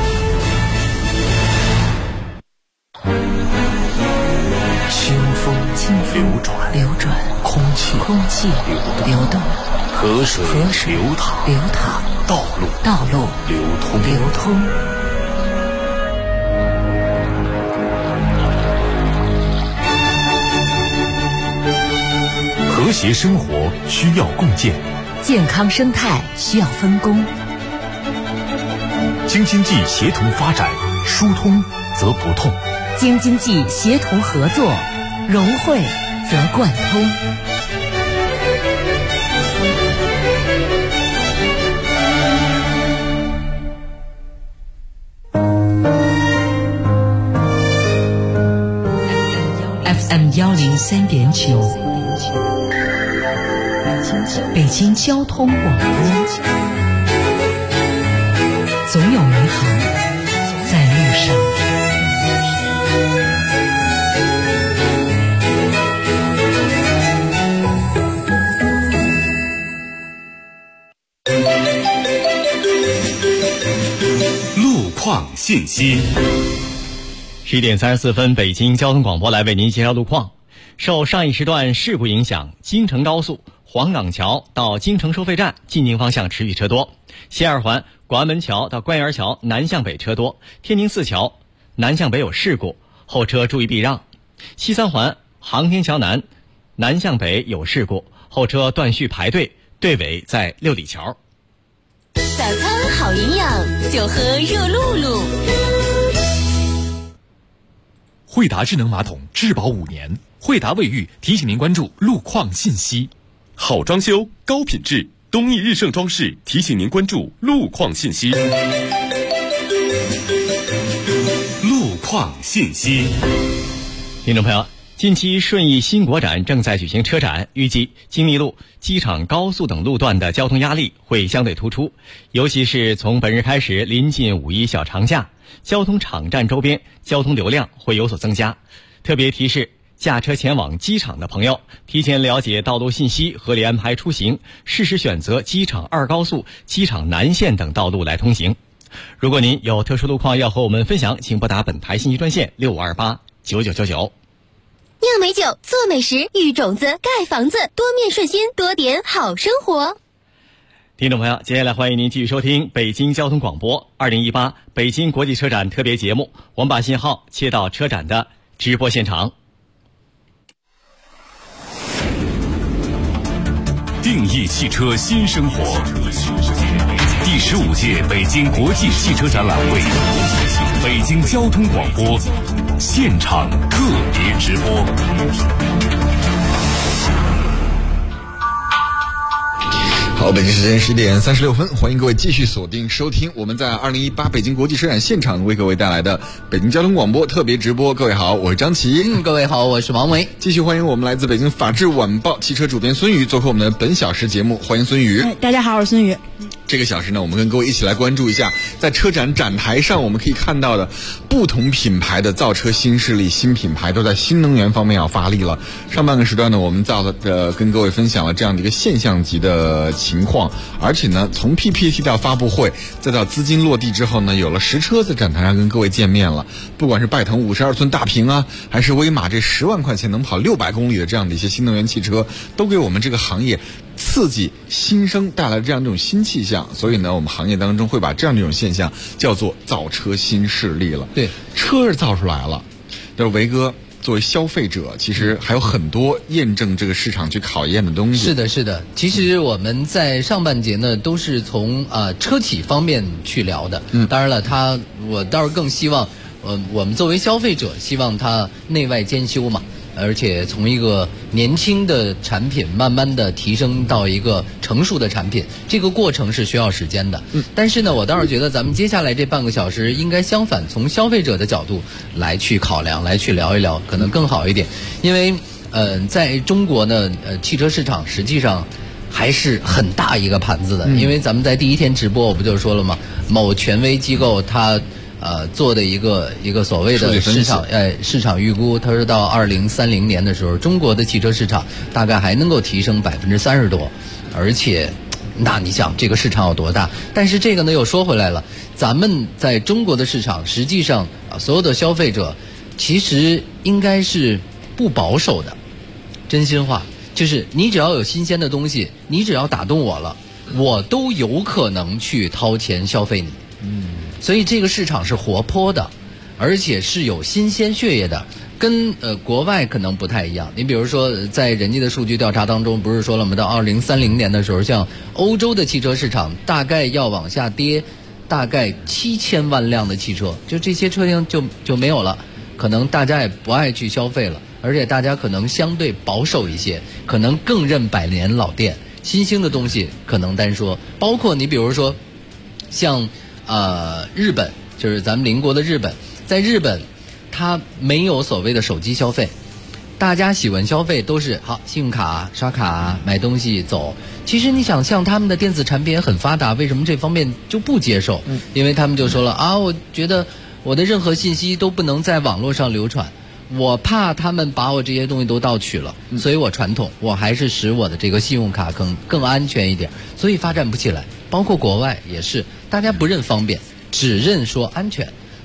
清风流转，空气流动， 河水流淌，道路流通。 和谐生活需要共建， 健康生态需要分工。 京津冀协同发展，疏通则不痛； 京津冀协同合作，融汇则贯通。FM 103.9，北京交通广播，总有美好在路上。 信息。 11点34分，北京交通广播来为您介绍路况。受上一时段事故影响，京承高速黄岗桥到京承收费站进京方向持续车多，西二环广安门桥到官园桥南向北车多，天宁寺桥南向北有事故，后车注意避让。西三环航天桥南向北有事故，后车断续排队，队尾在六里桥。 早餐好营养，就喝热露露。 惠达智能马桶质保5年，惠达卫浴提醒您关注路况信息。 好装修，高品质，东益日盛装饰提醒您关注路况信息。路况信息。 听众朋友，近期顺义新国展正在举行车展，预计金密路、机场高速等路段的交通压力会相对突出，尤其是从本日开始临近5·1小长假，交通场站周边交通流量会有所增加。特别提示驾车前往机场的朋友，提前了解道路信息，合理安排出行，适时选择机场2高速、机场南线等道路来通行。如果您有特殊路况要和我们分享，请拨打本台信息专线65289999。 酿美酒，做美食，育种子，盖房子，多面顺心，多点好生活。 听众朋友，接下来欢迎您继续收听北京交通广播2018北京国际车展特别节目，我们把信号切到车展的直播现场。 定义汽车新生活，第15届北京国际汽车展览会，北京交通广播现场特别直播。 好，北京时间11点36分，欢迎各位继续锁定收听我们在2018北京国际车展现场为各位带来的北京交通广播特别直播。各位好，我是张琪。 各位好，我是王维。 继续欢迎我们来自北京法制晚报汽车主编孙宇做客我们的本小时节目，欢迎孙宇。 大家好，我是孙宇。 这个小时呢，我们跟各位一起来关注一下，在车展展台上我们可以看到的不同品牌的造车新势力、新品牌都在新能源方面要发力了。上半个时段呢，我们跟各位分享了这样的一个现象级的情况，而且呢，从 PPT 到发布会，再到资金落地之后呢，有了实车在展台上跟各位见面了。不管是拜腾52寸大屏啊，还是威马这10万块钱能跑600公里的这样的一些新能源汽车，都给我们这个行业刺激新生带来这样一种新气象。所以呢，我们行业当中会把这样的一种现象叫做造车新势力了。 对， 车是造出来了，但是维哥作为消费者，其实还有很多验证这个市场去考验的东西。 是的，是的。其实我们在上半节呢，都是从车企方面去聊的。当然了，我倒是更希望，我们作为消费者，希望它内外兼修嘛。而且从一个年轻的产品慢慢的提升到一个成熟的产品，这个过程是需要时间的。但是呢，我倒是觉得咱们接下来这半个小时应该相反，从消费者的角度来去考量，来去聊一聊，可能更好一点。因为在中国呢，汽车市场实际上还是很大一个盘子的。因为咱们在第一天直播我不就说了吗？某权威机构它做的一个所谓的市场预估，他说到2030年的时候，中国的汽车市场大概还能够提升30%多，而且，那你想这个市场有多大？但是这个呢又说回来了，咱们在中国的市场，实际上所有的消费者其实应该是不保守的，真心话，就是你只要有新鲜的东西，你只要打动我了，我都有可能去掏钱消费你。所以这个市场是活泼的，而且是有新鲜血液的，跟国外可能不太一样。你比如说，在人家的数据调查当中，不是说了吗？到2030年的时候，像欧洲的汽车市场大概要往下跌，大概7000万辆的汽车，就这些车型就没有了，可能大家也不爱去消费了，而且大家可能相对保守一些，可能更认百年老店，新兴的东西可能单说。包括你比如说，像日本，就是咱们邻国的日本，在日本它没有所谓的手机消费，大家喜欢消费都是好信用卡刷卡买东西走。其实你想，像他们的电子产品也很发达，为什么这方面就不接受？因为他们就说了我觉得我的任何信息都不能在网络上流传，我怕他们把我这些东西都盗取了，所以我传统，我还是使我的这个信用卡更安全一点，所以发展不起来。包括国外也是，大家不认方便，只认说安全，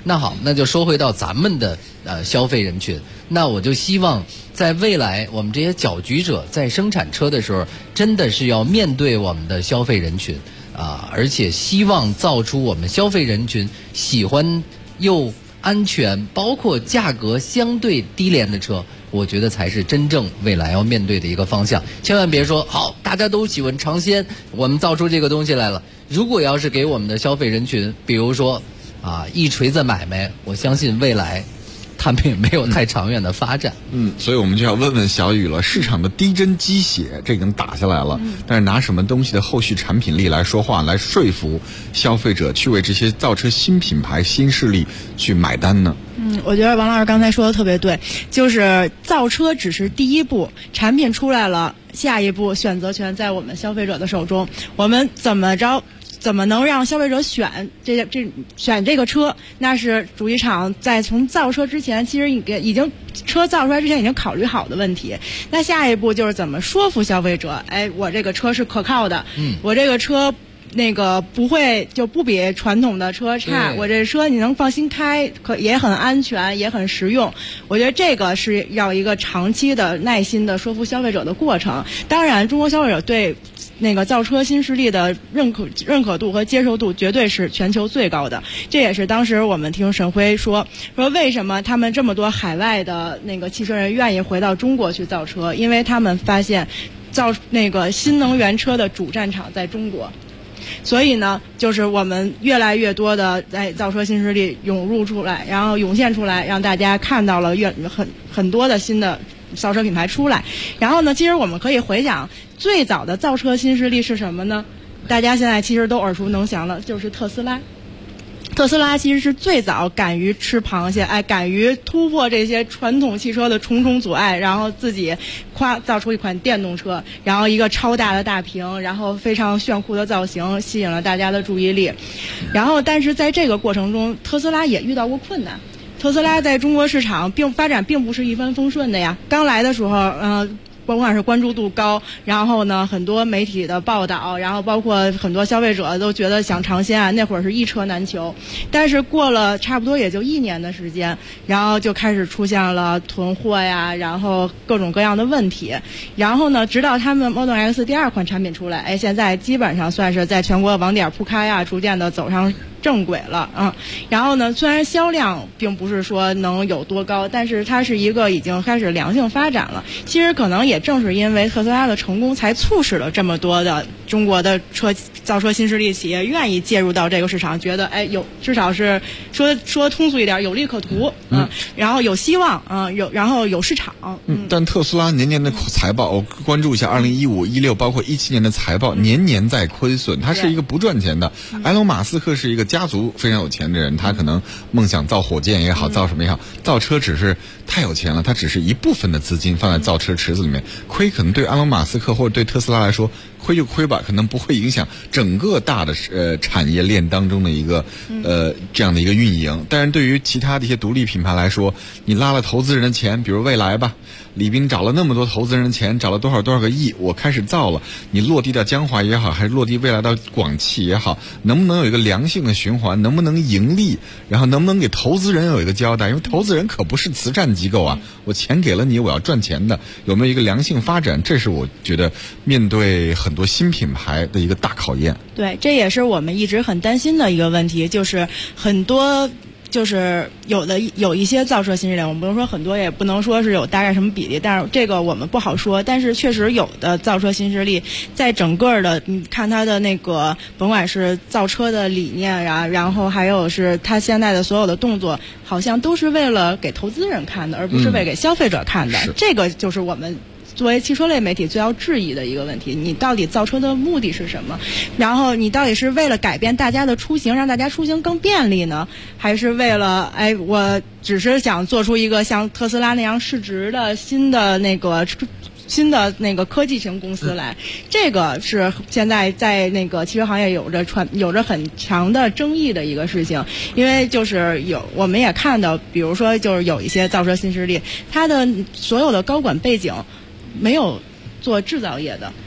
那好，那就说回到咱们的消费人群，那我就希望在未来我们这些搅局者在生产车的时候，真的是要面对我们的消费人群而且希望造出我们消费人群喜欢又安全，包括价格相对低廉的车，我觉得才是真正未来要面对的一个方向。千万别说好大家都喜欢尝鲜，我们造出这个东西来了，如果要是给我们的消费人群比如说一锤子买卖，我相信未来他们也没有太长远的发展。 所以我们就要问问小雨了，市场的低针鸡血这已经打下来了，但是拿什么东西的后续产品力来说话，来说服消费者去为这些造车新品牌新势力去买单呢？ 我觉得王老师刚才说的特别对，就是造车只是第一步，产品出来了，下一步选择权在我们消费者的手中，我们怎么能让消费者选这个车？那是主机厂在从造车之前，其实已经车造出来之前已经考虑好的问题。那下一步就是怎么说服消费者？我这个车是可靠的，我这个车不比传统的车差，我这车你能放心开，也很安全，也很实用。我觉得这个是要一个长期的耐心的说服消费者的过程。当然，中国消费者对造车新势力的认可度和接受度绝对是全球最高的。这也是当时我们听沈辉说为什么他们这么多海外的汽车人愿意回到中国去造车，因为他们发现造新能源车的主战场在中国。所以呢，就是我们越来越多的造车新势力涌现出来，让大家看到了很多的新的造车品牌出来。然后呢，其实我们可以回想最早的造车新势力是什么呢？大家现在其实都耳熟能详了，就是特斯拉。特斯拉其实是最早敢于吃螃蟹，敢于突破这些传统汽车的重重阻碍，然后自己造出一款电动车，然后一个超大的大屏，然后非常炫酷的造型，吸引了大家的注意力。然后，但是在这个过程中，特斯拉也遇到过困难。特斯拉在中国市场发展并不是一帆风顺的呀。刚来的时候，甭管是关注度高，然后呢很多媒体的报道，然后包括很多消费者都觉得想尝鲜那会儿是一车难求。但是过了差不多也就1年的时间，然后就开始出现了囤货呀，然后各种各样的问题。然后呢，直到他们 Model X 第2款产品出来，现在基本上算是在全国网点铺开呀，逐渐的走上正轨了。然后呢，虽然销量并不是说能有多高，但是它是一个已经开始良性发展了。其实可能也正是因为特斯拉的成功，才促使了这么多的中国的造车新势力企业愿意介入到这个市场，觉得至少是说通俗一点，有利可图，然后有希望，然后有市场。 但特斯拉年年的财报，我关注一下2015、16，包括17年的财报，年年在亏损，它是一个不赚钱的。埃隆·马斯克是一个家族非常有钱的人，他可能梦想造火箭也好，造什么也好，造车只是太有钱了，他只是一部分的资金放在造车池子里面，亏可能对埃隆·马斯克或者对特斯拉来说，亏就亏吧，可能不会影响整个大的产业链当中的一个这样的一个运营。但是对于其他的一些独立品牌来说，你拉了投资人的钱，比如蔚来吧，李斌找了那么多投资人的钱，找了多少个亿，我开始造了，你落地到江淮也好，还是落地未来到广汽也好，能不能有一个良性的循环，能不能盈利，然后能不能给投资人有一个交代，因为投资人可不是慈善机构啊，我钱给了你，我要赚钱的，有没有一个良性发展，这是我觉得面对很多新品牌的一个大考验。 对，这也是我们一直很担心的一个问题，就是很多就是有一些造车新势力，我们不能说很多，也不能说是有大概什么比例，但是这个我们不好说。但是确实有的造车新势力在整个的，你看它的甭管是造车的理念呀，然后还有是它现在的所有的动作，好像都是为了给投资人看的，而不是为给消费者看的。这个就是我们作为汽车类媒体最要质疑的一个问题，你到底造车的目的是什么？然后你到底是为了改变大家的出行，让大家出行更便利呢，还是为了我只是想做出一个像特斯拉那样市值的新的科技型公司来？这个是现在在汽车行业有着很强的争议的一个事情。因为就是我们也看到，比如说就是有一些造车新势力，它的所有的高管背景没有做制造业的，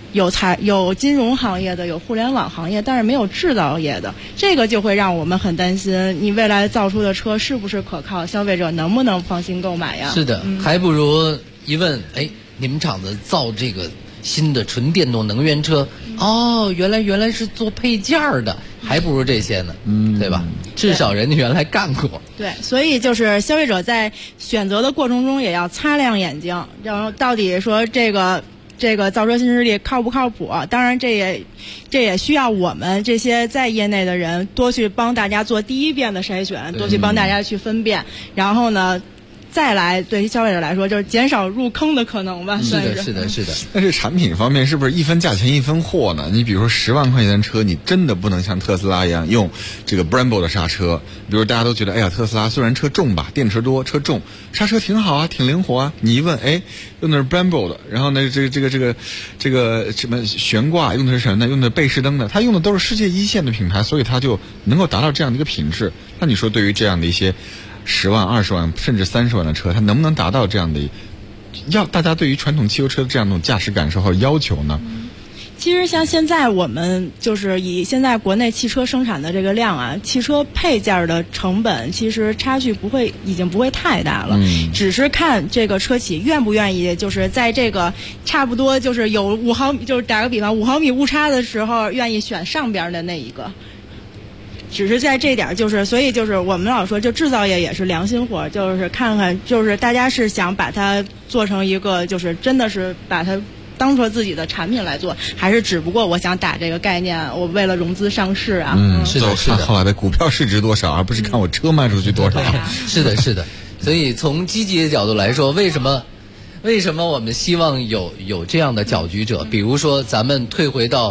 有金融行业的，有互联网行业，但是没有制造业的，这个就会让我们很担心，你未来造出的车是不是可靠，消费者能不能放心购买呀？ 是的，还不如一问，哎，你们厂子造这个新的纯电动能源车，哦，原来是做配件的，还不如这些呢，对吧？至少人家原来干过。 对，所以就是消费者在选择的过程中也要擦亮眼睛，然后到底说这个造车新势力靠不靠谱？当然，这也需要我们这些在业内的人多去帮大家做第一遍的筛选，多去帮大家去分辨，然后呢，再来对于消费者来说就是减少入坑的可能吧。 是的。 但是产品方面是不是一分价钱一分货呢？你比如说10万块钱的车，你真的不能像特斯拉一样用这个 Brembo 的刹车。比如大家都觉得，哎呀，特斯拉虽然车重吧，电池多，车重，刹车挺好啊，挺灵活啊。你一问，哎，用的是 Brembo 的，然后呢，这个什么悬挂用的是什么呢？用的贝士登的，它用的都是世界一线的品牌，所以它就能够达到这样的一个品质。那你说对于这样的一些10万、20万甚至30万的车，它能不能达到这样的大家对于传统汽油车的这样一种驾驶感受和要求呢？ 其实像现在我们就是以现在国内汽车生产的这个量啊，汽车配件的成本其实差距已经不会太大了，只是看这个车企愿不愿意，就是在这个差不多就是有5毫米，就是打个比方5毫米误差的时候，愿意选上边的那一个。只是在这点所以我们老说，就制造业也是良心活，就是看看，就是大家是想把它做成一个，就是真的是把它当做自己的产品来做，还是只不过我想打这个概念，我为了融资上市啊。 是的。 看后来的股票市值多少，而不是看我车卖出去多少。 是的。所以从积极的角度来说，为什么我们希望有这样的搅局者？比如说咱们退回到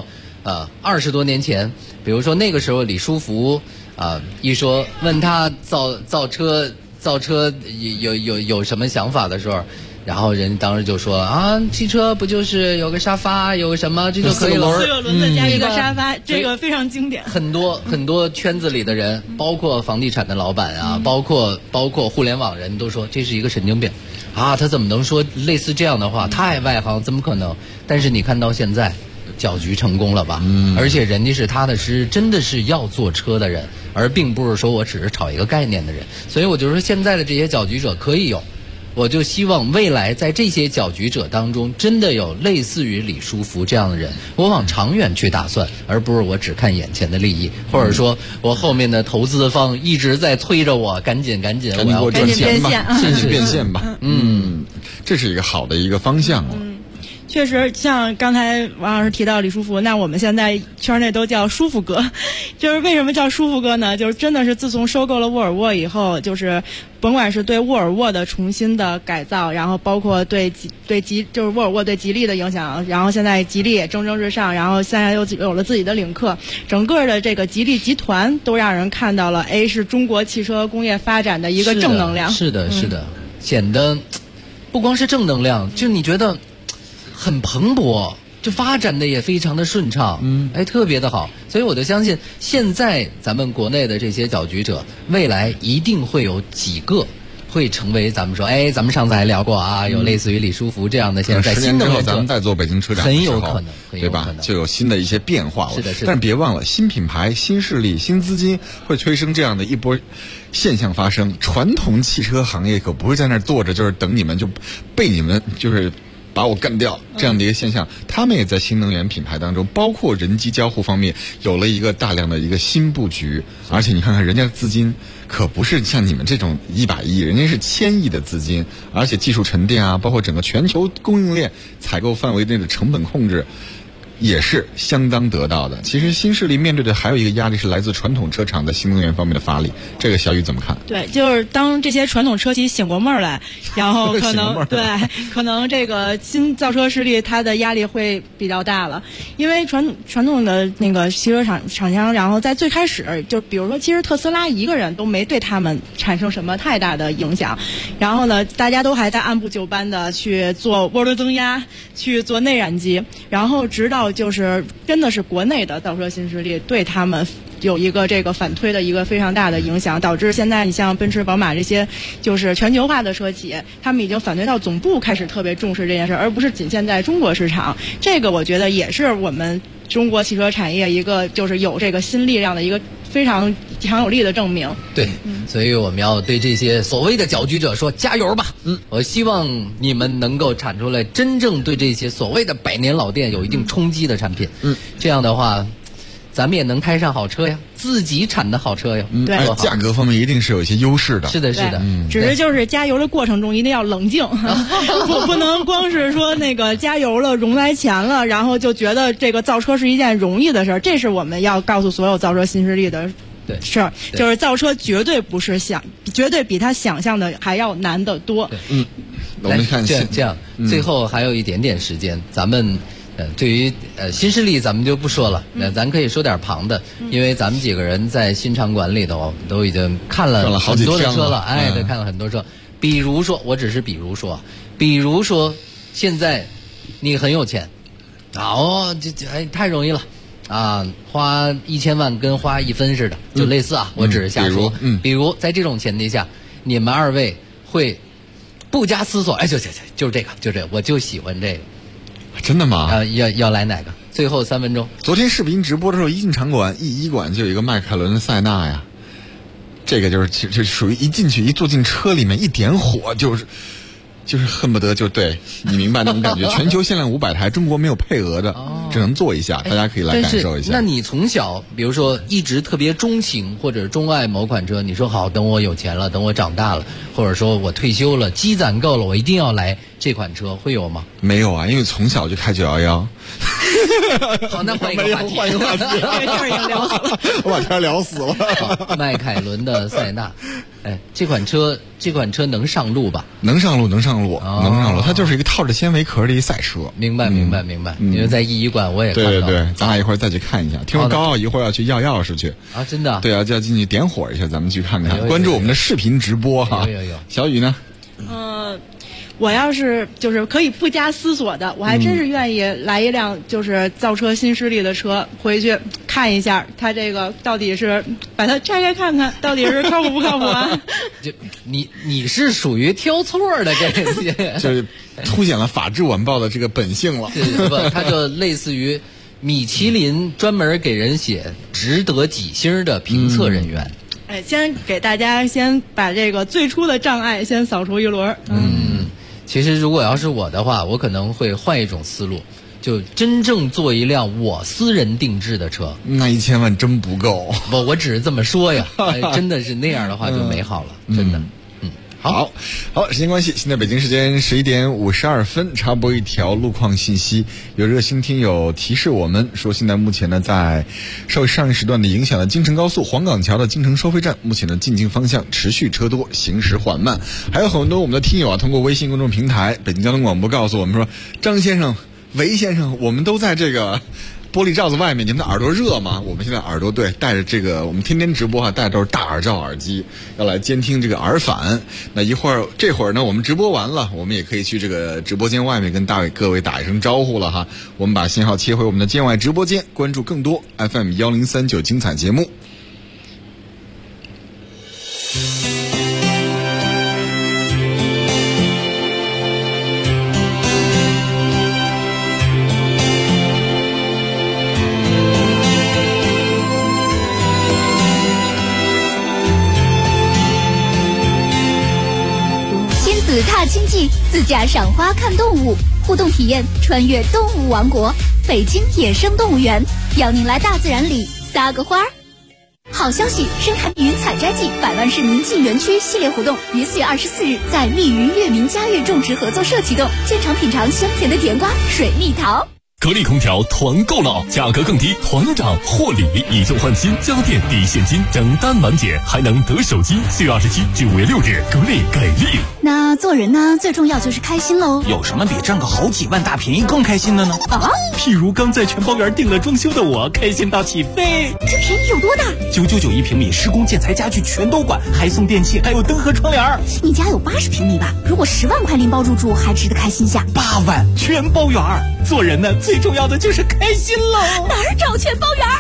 20多年前，比如说那个时候李书福一说问他造车有什么想法的时候，然后人当时就说啊，汽车不就是有个沙发，有个什么，这就可以了。 4个轮子加一个沙发，这个非常经典。 很多圈子里的人，包括房地产的老板啊，包括互联网人都说这是一个神经病啊，他怎么能说类似这样的话？太外行，怎么可能？但是你看到现在搅局成功了吧？而且人家是踏踏实实真的是要做车的人，而并不是说我只是炒一个概念的人。所以我就说现在的这些搅局者可以有，我就希望未来在这些搅局者当中真的有类似于李书福这样的人，我往长远去打算，而不是我只看眼前的利益，或者说我后面的投资方一直在催着我赶紧我要赚钱吧， 赶紧变现吧。这是一个好的一个方向了。 确实，像刚才王老师提到李书福，那我们现在圈内都叫舒服哥。就是为什么叫舒服哥呢？就是真的是自从收购了沃尔沃以后，就是甭管是对沃尔沃的重新的改造，然后包括就是沃尔沃对吉利的影响，然后现在吉利也蒸日上，然后现在又有了自己的领克，整个的这个吉利集团都让人看到了，是中国汽车工业发展的一个正能量。 是的，显得不光是正能量，就你觉得很蓬勃，就发展的也非常的顺畅，特别的好。所以我就相信现在咱们国内的这些搅局者，未来一定会有几个会成为咱们说，咱们上次还聊过啊，有类似于李书福这样的，现在 10年之后咱们再做北京车展， 很有可能， 对吧？就有新的一些变化。 是的。 但是别忘了，新品牌、新势力、新资金会催生这样的一波现象发生。传统汽车行业可不会在那儿坐着，就是等你们就被你们就是把我干掉这样的一个现象，他们也在新能源品牌当中，包括人机交互方面有了一个大量的一个新布局。而且你看看人家的资金可不是像你们这种100亿，人家是1000亿的资金，而且技术沉淀啊，包括整个全球供应链采购范围内的成本控制也是相当得到的。其实新势力面对的还有一个压力是来自传统车厂在新能源方面的发力，这个小雨怎么看？ 对，就是当这些传统车企醒过味儿来，然后可能这个新造车势力它的压力会比较大了。因为传统的那个汽车厂商，然后在最开始就比如说，其实特斯拉一个人都没对他们产生什么太大的影响，然后呢大家都还在按部就班的去做涡轮增压，去做内燃机，然后直到就是真的是国内的造车新势力对他们有一个这个反推的一个非常大的影响，导致现在你像奔驰、宝马这些就是全球化的车企，他们已经反推到总部开始特别重视这件事，而不是仅限在中国市场。这个我觉得也是我们中国汽车产业一个就是有这个新力量的一个非常强有力的证明。 对，所以我们要对这些所谓的搅局者说加油吧。我希望你们能够产出来真正对这些所谓的百年老店有一定冲击的产品。这样的话咱们也能开上好车呀，自己产的好车呀。 对， 价格方面一定是有一些优势的。 是的，是的。 只是就是加油的过程中一定要冷静，不能光是说那个加油了融来钱了，然后就觉得这个造车是一件容易的事儿。这是我们要告诉所有造车新势力的事儿，就是造车绝对不是绝对比他想象的还要难得多。 我们看这样，最后还有一点点时间，咱们。对于新势力咱们就不说了，咱可以说点旁的，因为咱们几个人在新场馆里头都已经看了很多的车了，对，看了很多车。比如说，我只是比如说，现在你很有钱，这太容易了啊，花1000万跟花1分似的，就类似啊，我只是瞎说。比如在这种前提下，你们二位会不加思索，就是这个，我就喜欢这个。 真的吗？ 要来哪个？最后3分钟。 昨天视频直播的时候，一进场馆，1馆就有一个迈凯伦的塞纳呀，这个就是属于一进去一坐进车里面一点火就是恨不得就对你明白那种感觉。全球限量500台，中国没有配额的，只能做一下，大家可以来感受一下。 那你从小比如说一直特别钟情或者钟爱某款车，你说好，等我有钱了，等我长大了，或者说我退休了，积攒够了，我一定要来这款车，会有吗？ 没有啊，因为从小就开911。 好，那换一个话题， 这个事儿已经聊死了， 我把天聊死了。 迈凯伦的塞纳，这款车能上路吧？ 能上路，它就是一个套着纤维壳的一赛车。 明白。因为在1馆我也看到。 对，咱俩一会儿再去看一下。听说高傲一会儿要去要钥匙去啊，真的？ 对啊，就要进去点火一下，咱们去看看。关注我们的视频直播哈。 有。 小雨呢？ 我要是就是可以不加思索的，我还真是愿意来一辆就是造车新势力的车，回去看一下它这个到底是把它拆开看看，到底是靠谱不靠谱啊？ 就你是属于挑错的这些， 就是凸显了法制晚报的这个本性了。 不，它就类似于米其林专门给人写值得几星的评测人员。 先给大家先把这个最初的障碍先扫除一轮。 其实如果要是我的话，我可能会换一种思路，就真正做一辆我私人定制的车。 那1000万真不够。 不，我只是这么说呀。真的是那样的话就美好了，真的。 好，时间关系，现在北京时间11点52分，插播一条路况信息。有热心听友提示我们说，现在目前呢，在受上一时段的影响的京承高速黄岗桥的京承收费站，目前的进京方向持续车多，行驶缓慢。还有很多我们的听友通过微信公众平台北京交通广播告诉我们说，张先生、韦先生，我们都在这个玻璃罩子外面，你们的耳朵热吗？我们现在耳朵带着这个，我们天天直播带着都是大耳罩耳机，要来监听这个耳返。那这会儿呢，我们直播完了，我们也可以去这个直播间外面跟各位打一声招呼了哈。我们把信号切回我们的间外直播间，关注更多 FM 1039精彩节目。 踏青记，自驾赏花看动物，互动体验穿越动物王国，北京野生动物园，邀您来大自然里撒个花儿。好消息！深海密云采摘季100万市民进园区系列活动于4月24日在密云月明佳悦种植合作社启动，现场品尝香甜的甜瓜、水蜜桃。 格力空调团购了，价格更低，团长获礼，以旧换新，家电抵现金，整单满减，还能得手机。4月27至5月6日，格力给力。 那做人呢，最重要就是开心喽。 有什么比占个好几万大便宜更开心的呢？譬如刚在全包园订了装修的我，开心到起飞。 这便宜有多大 ？999平米，施工建材家具全都管，还送电器，还有灯和窗帘。 你家有80平米吧？如果10万块拎包入住，还值得开心下。 8万全包园，做人呢最重要的就是开心喽。 哪儿找全包圆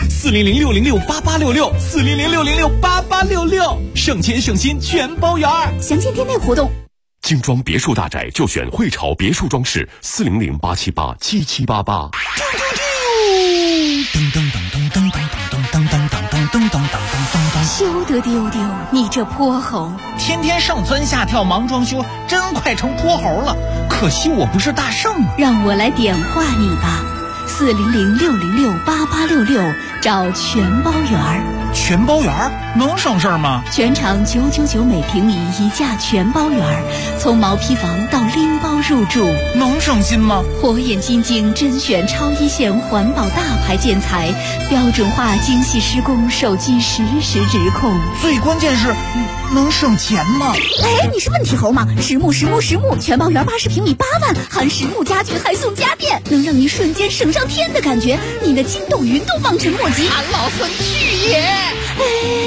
？400-606-8866，400-606-8866，省钱省心全包圆。 详见店内活动。 精装别墅大宅就选汇潮别墅装饰，400-878-7788。 噔噔噔噔噔噔噔噔噔噔噔噔噔噔。 休得丢丢，你这泼猴！ 天天上蹿下跳忙装修，真快成泼猴了。可惜我不是大圣啊！ 让我来点化你吧，400-606-8866，找全包圆。 全包圆能省事儿吗？ 全场999每平米一价全包圆，从毛坯房到拎包入住， 能省心吗？ 火眼金睛甄选超一线环保大牌建材，标准化精细施工，手机实时直控。 最关键是能省钱吗？ 哎，你是问题猴吗？实木全包圆80平米8万，含实木家具还送家电，能让你瞬间省上天的感觉，你的筋斗云都望尘莫及。 俺老孙去也！ 哎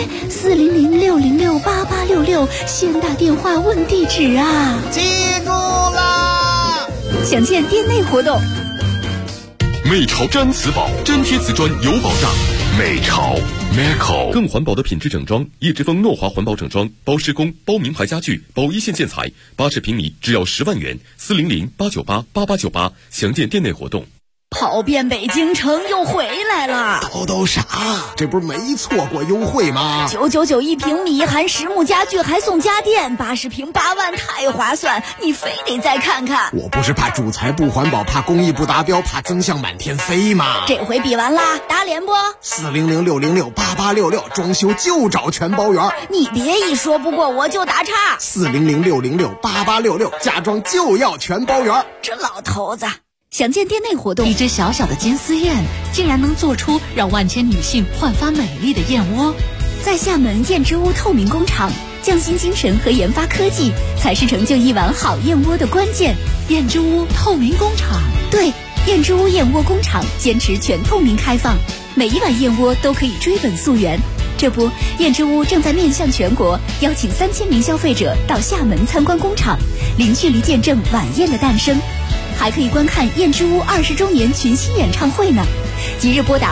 ，400-606-8866，先打电话问地址啊！ 记住啦！ 详见店内活动。 美潮粘瓷宝，粘贴瓷砖有保障。美潮 Meco 更环保的品质整装，叶之峰诺华环保整装，包施工，包名牌家具，包一线建材，80平米只要10万元。400-898-8898，详见店内活动。 跑遍北京城又回来了， 都傻，这不是没错过优惠吗 ？999一平米，含实木家具还送家电，80平8万，太划算！你非得再看看。 我不是怕主材不环保，怕工艺不达标，怕增项满天飞吗？ 这回比完啦，打脸不 ？400-606-8866，装修就找全包圆。 你别一说不过我就打岔。 400-606-8866，家装就要全包圆。 这老头子。详见店内活动。 一只小小的金丝燕，竟然能做出让万千女性焕发美丽的燕窝。 在厦门燕之屋透明工厂，匠心精神和研发科技才是成就一碗好燕窝的关键。 燕之屋透明工厂， 对，燕之屋燕窝工厂坚持全透明开放，每一碗燕窝都可以追本溯源。这不，燕之屋正在面向全国，邀请3000名消费者到厦门参观工厂，零距离见证晚宴的诞生。还可以观看燕之屋20周年群星演唱会呢！即日拨打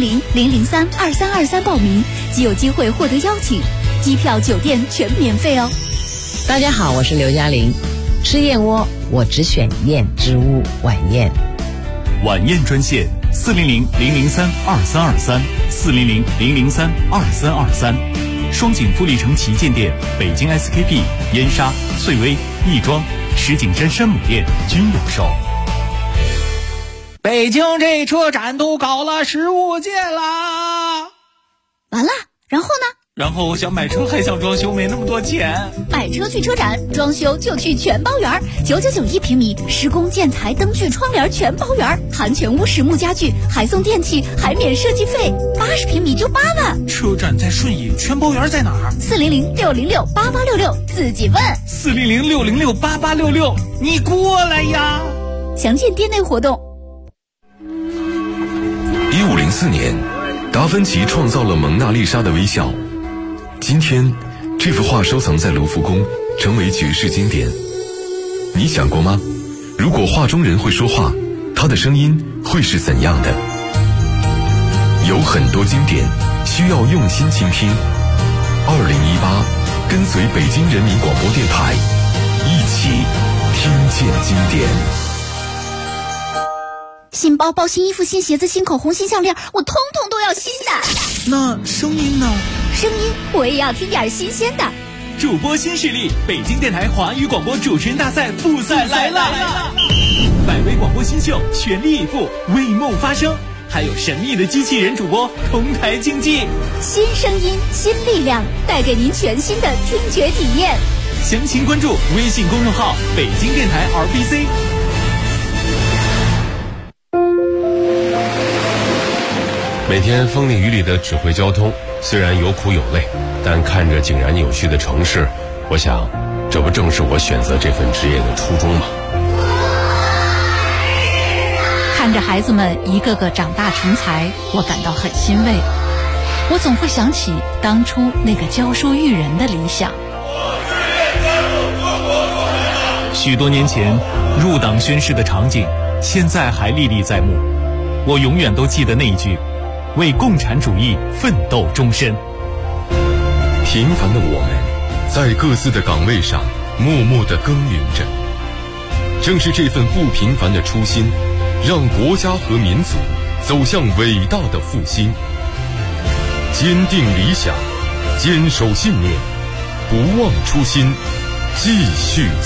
400-003-2323报名，即有机会获得邀请，机票、酒店全免费哦。 大家好，我是刘嘉玲，吃燕窝我只选燕之屋晚宴。 晚宴专线400-003-2323，400-003-2323，双井富力城旗舰店、北京 SKP、燕莎、翠微、亦庄、石景山山姆店均有售。 北京这车展都搞了15届啦！ 完了，然后呢？ 然后我想买车还想装修，没那么多钱。 买车去车展，装修就去全包圆，999一平米，施工建材、灯具、窗帘全包圆，含全屋实木家具，还送电器，还免设计费，80平米就8万。 车展在顺义，全包圆在哪儿 ？400-606-8866，自己问。 400-606-8866，你过来呀！ 详见店内活动。 1504年，达芬奇创造了蒙娜丽莎的微笑。今天，这幅画收藏在卢浮宫，成为绝世经典。你想过吗？如果画中人会说话，他的声音会是怎样的？有很多经典需要用心倾听。2018，跟随北京人民广播电台，一起听见经典。 新包包、新衣服、新鞋子、新口红、新项链，我通通都要新的。 那声音呢？ 声音我也要听点新鲜的。 主播新势力，北京电台华语广播主持人大赛复赛来了！100位广播新秀全力以赴，为梦发声，还有神秘的机器人主播同台竞技。 新声音，新力量，带给您全新的听觉体验。 详情关注微信公众号北京电台 RBC。 每天风里雨里的指挥交通，虽然有苦有累，但看着井然有序的城市，我想，这不正是我选择这份职业的初衷吗？ 看着孩子们一个个长大成才，我感到很欣慰。我总会想起当初那个教书育人的理想。 许多年前，入党宣誓的场景现在还历历在目。我永远都记得那一句：为共产主义奋斗终身。 平凡的我们，在各自的岗位上默默地耕耘着。正是这份不平凡的初心，让国家和民族走向伟大的复兴。坚定理想，坚守信念，不忘初心，继续